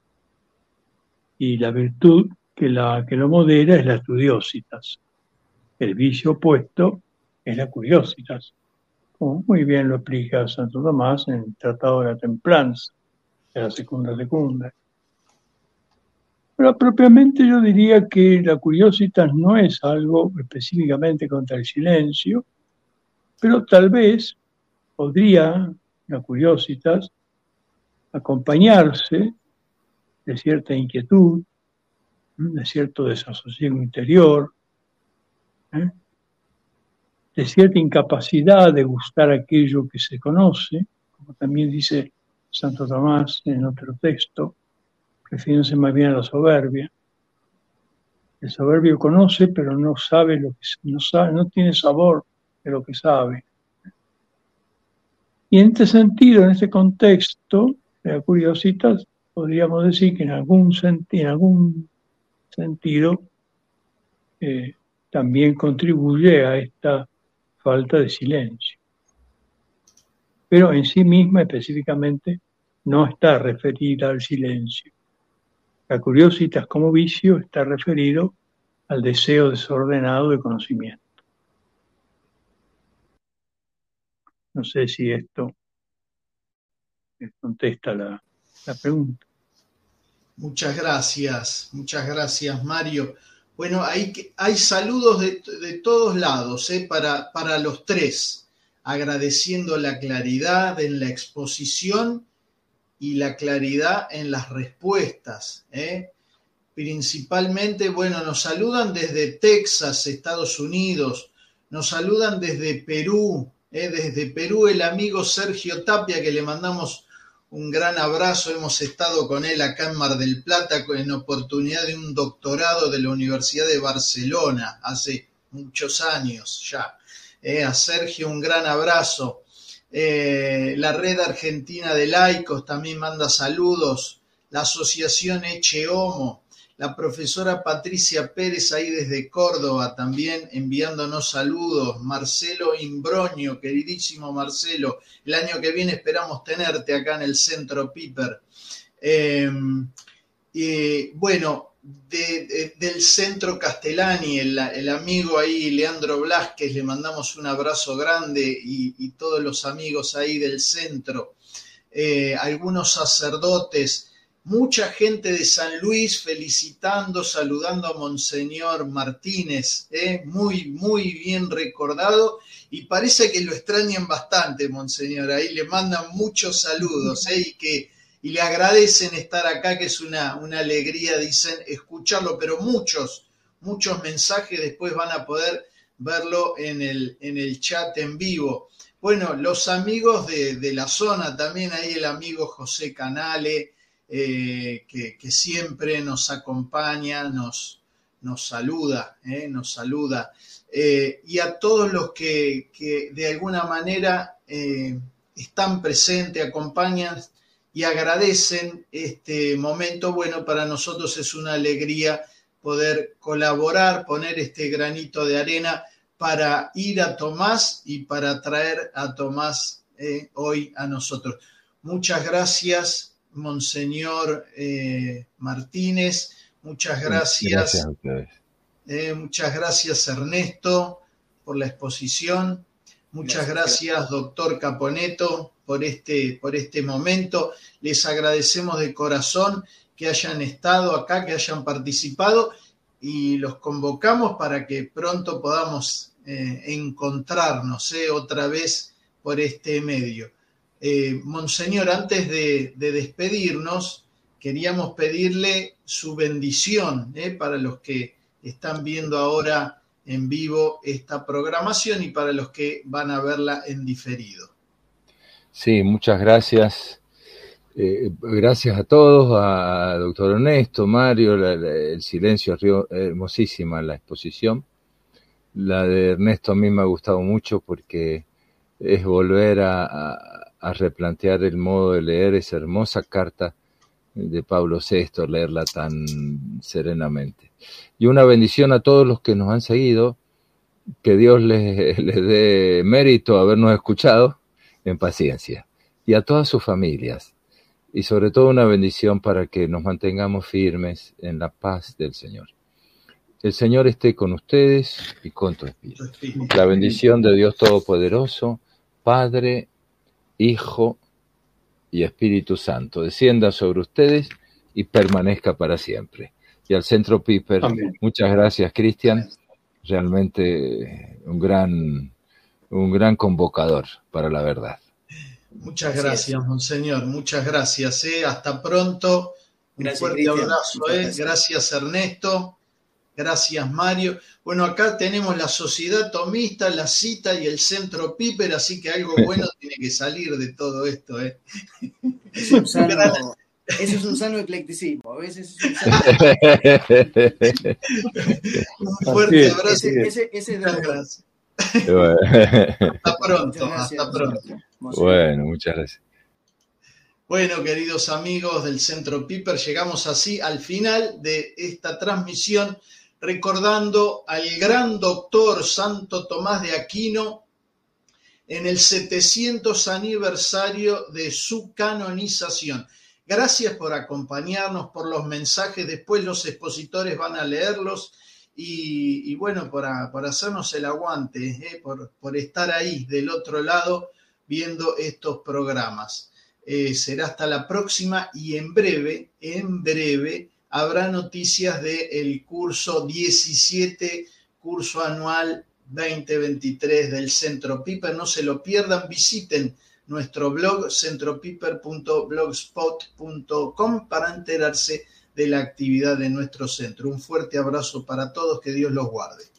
S5: y la virtud que lo modera es la studiositas. El vicio opuesto es la curiositas, como muy bien lo explica Santo Tomás en el Tratado de la Templanza, de la Secunda. Pero propiamente yo diría que la curiositas no es algo específicamente contra el silencio, pero tal vez podría la curiositas acompañarse de cierta inquietud, de cierto desasosiego interior, de cierta incapacidad de gustar aquello que se conoce, como también dice Santo Tomás en otro texto, refiriéndose más bien a la soberbia. El soberbio conoce, pero no sabe lo que no sabe, no tiene sabor de lo que sabe. Y en este sentido, en este contexto de la curiosidad, podríamos decir que en algún sentido también contribuye a esta falta de silencio. Pero en sí misma específicamente no está referida al silencio. La curiosidad como vicio está referido al deseo desordenado de conocimiento. No sé si esto contesta la pregunta.
S1: Muchas gracias, Mario. Bueno, hay saludos de todos lados, para los tres, agradeciendo la claridad en la exposición y la claridad en las respuestas. Principalmente, bueno, nos saludan desde Texas, Estados Unidos, nos saludan desde Perú, el amigo Sergio Tapia, que le mandamos un gran abrazo. Hemos estado con él acá en Mar del Plata en oportunidad de un doctorado de la Universidad de Barcelona, hace muchos años ya. A Sergio un gran abrazo. La Red Argentina de Laicos también manda saludos. La Asociación Eche Homo. La profesora Patricia Pérez ahí desde Córdoba también enviándonos saludos. Marcelo Imbroño, queridísimo Marcelo, el año que viene esperamos tenerte acá en el Centro Piper. Bueno, del Centro Castellani, el amigo ahí, Leandro Blasquez, le mandamos un abrazo grande, y todos los amigos ahí del centro. Algunos sacerdotes Mucha gente de San Luis felicitando, saludando a Monseñor Martínez, muy, muy bien recordado, y parece que lo extrañan bastante, Monseñor, ahí le mandan muchos saludos, y le agradecen estar acá, que es una alegría, dicen, escucharlo, pero muchos mensajes después van a poder verlo en el chat en vivo. Bueno, los amigos de la zona, también ahí el amigo José Canale, que siempre nos acompaña, nos saluda, y a todos los que de alguna manera están presentes, acompañan y agradecen este momento. Bueno, para nosotros es una alegría poder colaborar, poner este granito de arena para ir a Tomás y para traer a Tomás hoy a nosotros. Muchas gracias, Monseñor Martínez, muchas gracias
S2: a ustedes.
S1: Muchas gracias, Ernesto, por la exposición. Muchas gracias, doctor Caponeto, por este momento. Les agradecemos de corazón que hayan estado acá, que hayan participado, y los convocamos para que pronto podamos encontrarnos otra vez por este medio. Monseñor, antes de despedirnos, queríamos pedirle su bendición para los que están viendo ahora en vivo esta programación y para los que van a verla en diferido.
S2: Sí, muchas gracias. Gracias a todos, a doctor Ernesto, Mario, el silencio, hermosísima la exposición. La de Ernesto a mí me ha gustado mucho porque es volver a replantear el modo de leer esa hermosa carta de Pablo VI, leerla tan serenamente. Y una bendición a todos los que nos han seguido, que Dios les dé mérito a habernos escuchado en paciencia, y a todas sus familias, y sobre todo una bendición para que nos mantengamos firmes en la paz del Señor. El Señor esté con ustedes y con tu espíritu. La bendición de Dios Todopoderoso, Padre, Hijo y Espíritu Santo, descienda sobre ustedes y permanezca para siempre. Y al Centro Piper, amén. Muchas gracias, Cristian. Realmente un gran convocador para la verdad.
S1: Muchas gracias, Monseñor. Muchas gracias. Hasta pronto.
S3: Gracias,
S1: fuerte
S3: Cristian.
S1: Abrazo. Gracias, Ernesto. Gracias, Mario. Bueno, acá tenemos la Sociedad Tomista, la Cita y el Centro Piper, así que algo bueno tiene que salir de todo esto.
S3: Eso es un sano eclecticismo. A veces es un sano...
S1: Un fuerte abrazo.
S3: Ese es de
S1: gracias. Hasta pronto.
S2: Bueno, muchas gracias.
S1: Bueno, queridos amigos del Centro Piper, llegamos así al final de esta transmisión, recordando al gran doctor Santo Tomás de Aquino en el 700 aniversario de su canonización. Gracias por acompañarnos, por los mensajes, después los expositores van a leerlos y bueno, por hacernos el aguante, por estar ahí del otro lado viendo estos programas. Será hasta la próxima y en breve habrá noticias del curso 17, curso anual 2023 del Centro Piper. No se lo pierdan, visiten nuestro blog centropiper.blogspot.com para enterarse de la actividad de nuestro centro. Un fuerte abrazo para todos, que Dios los guarde.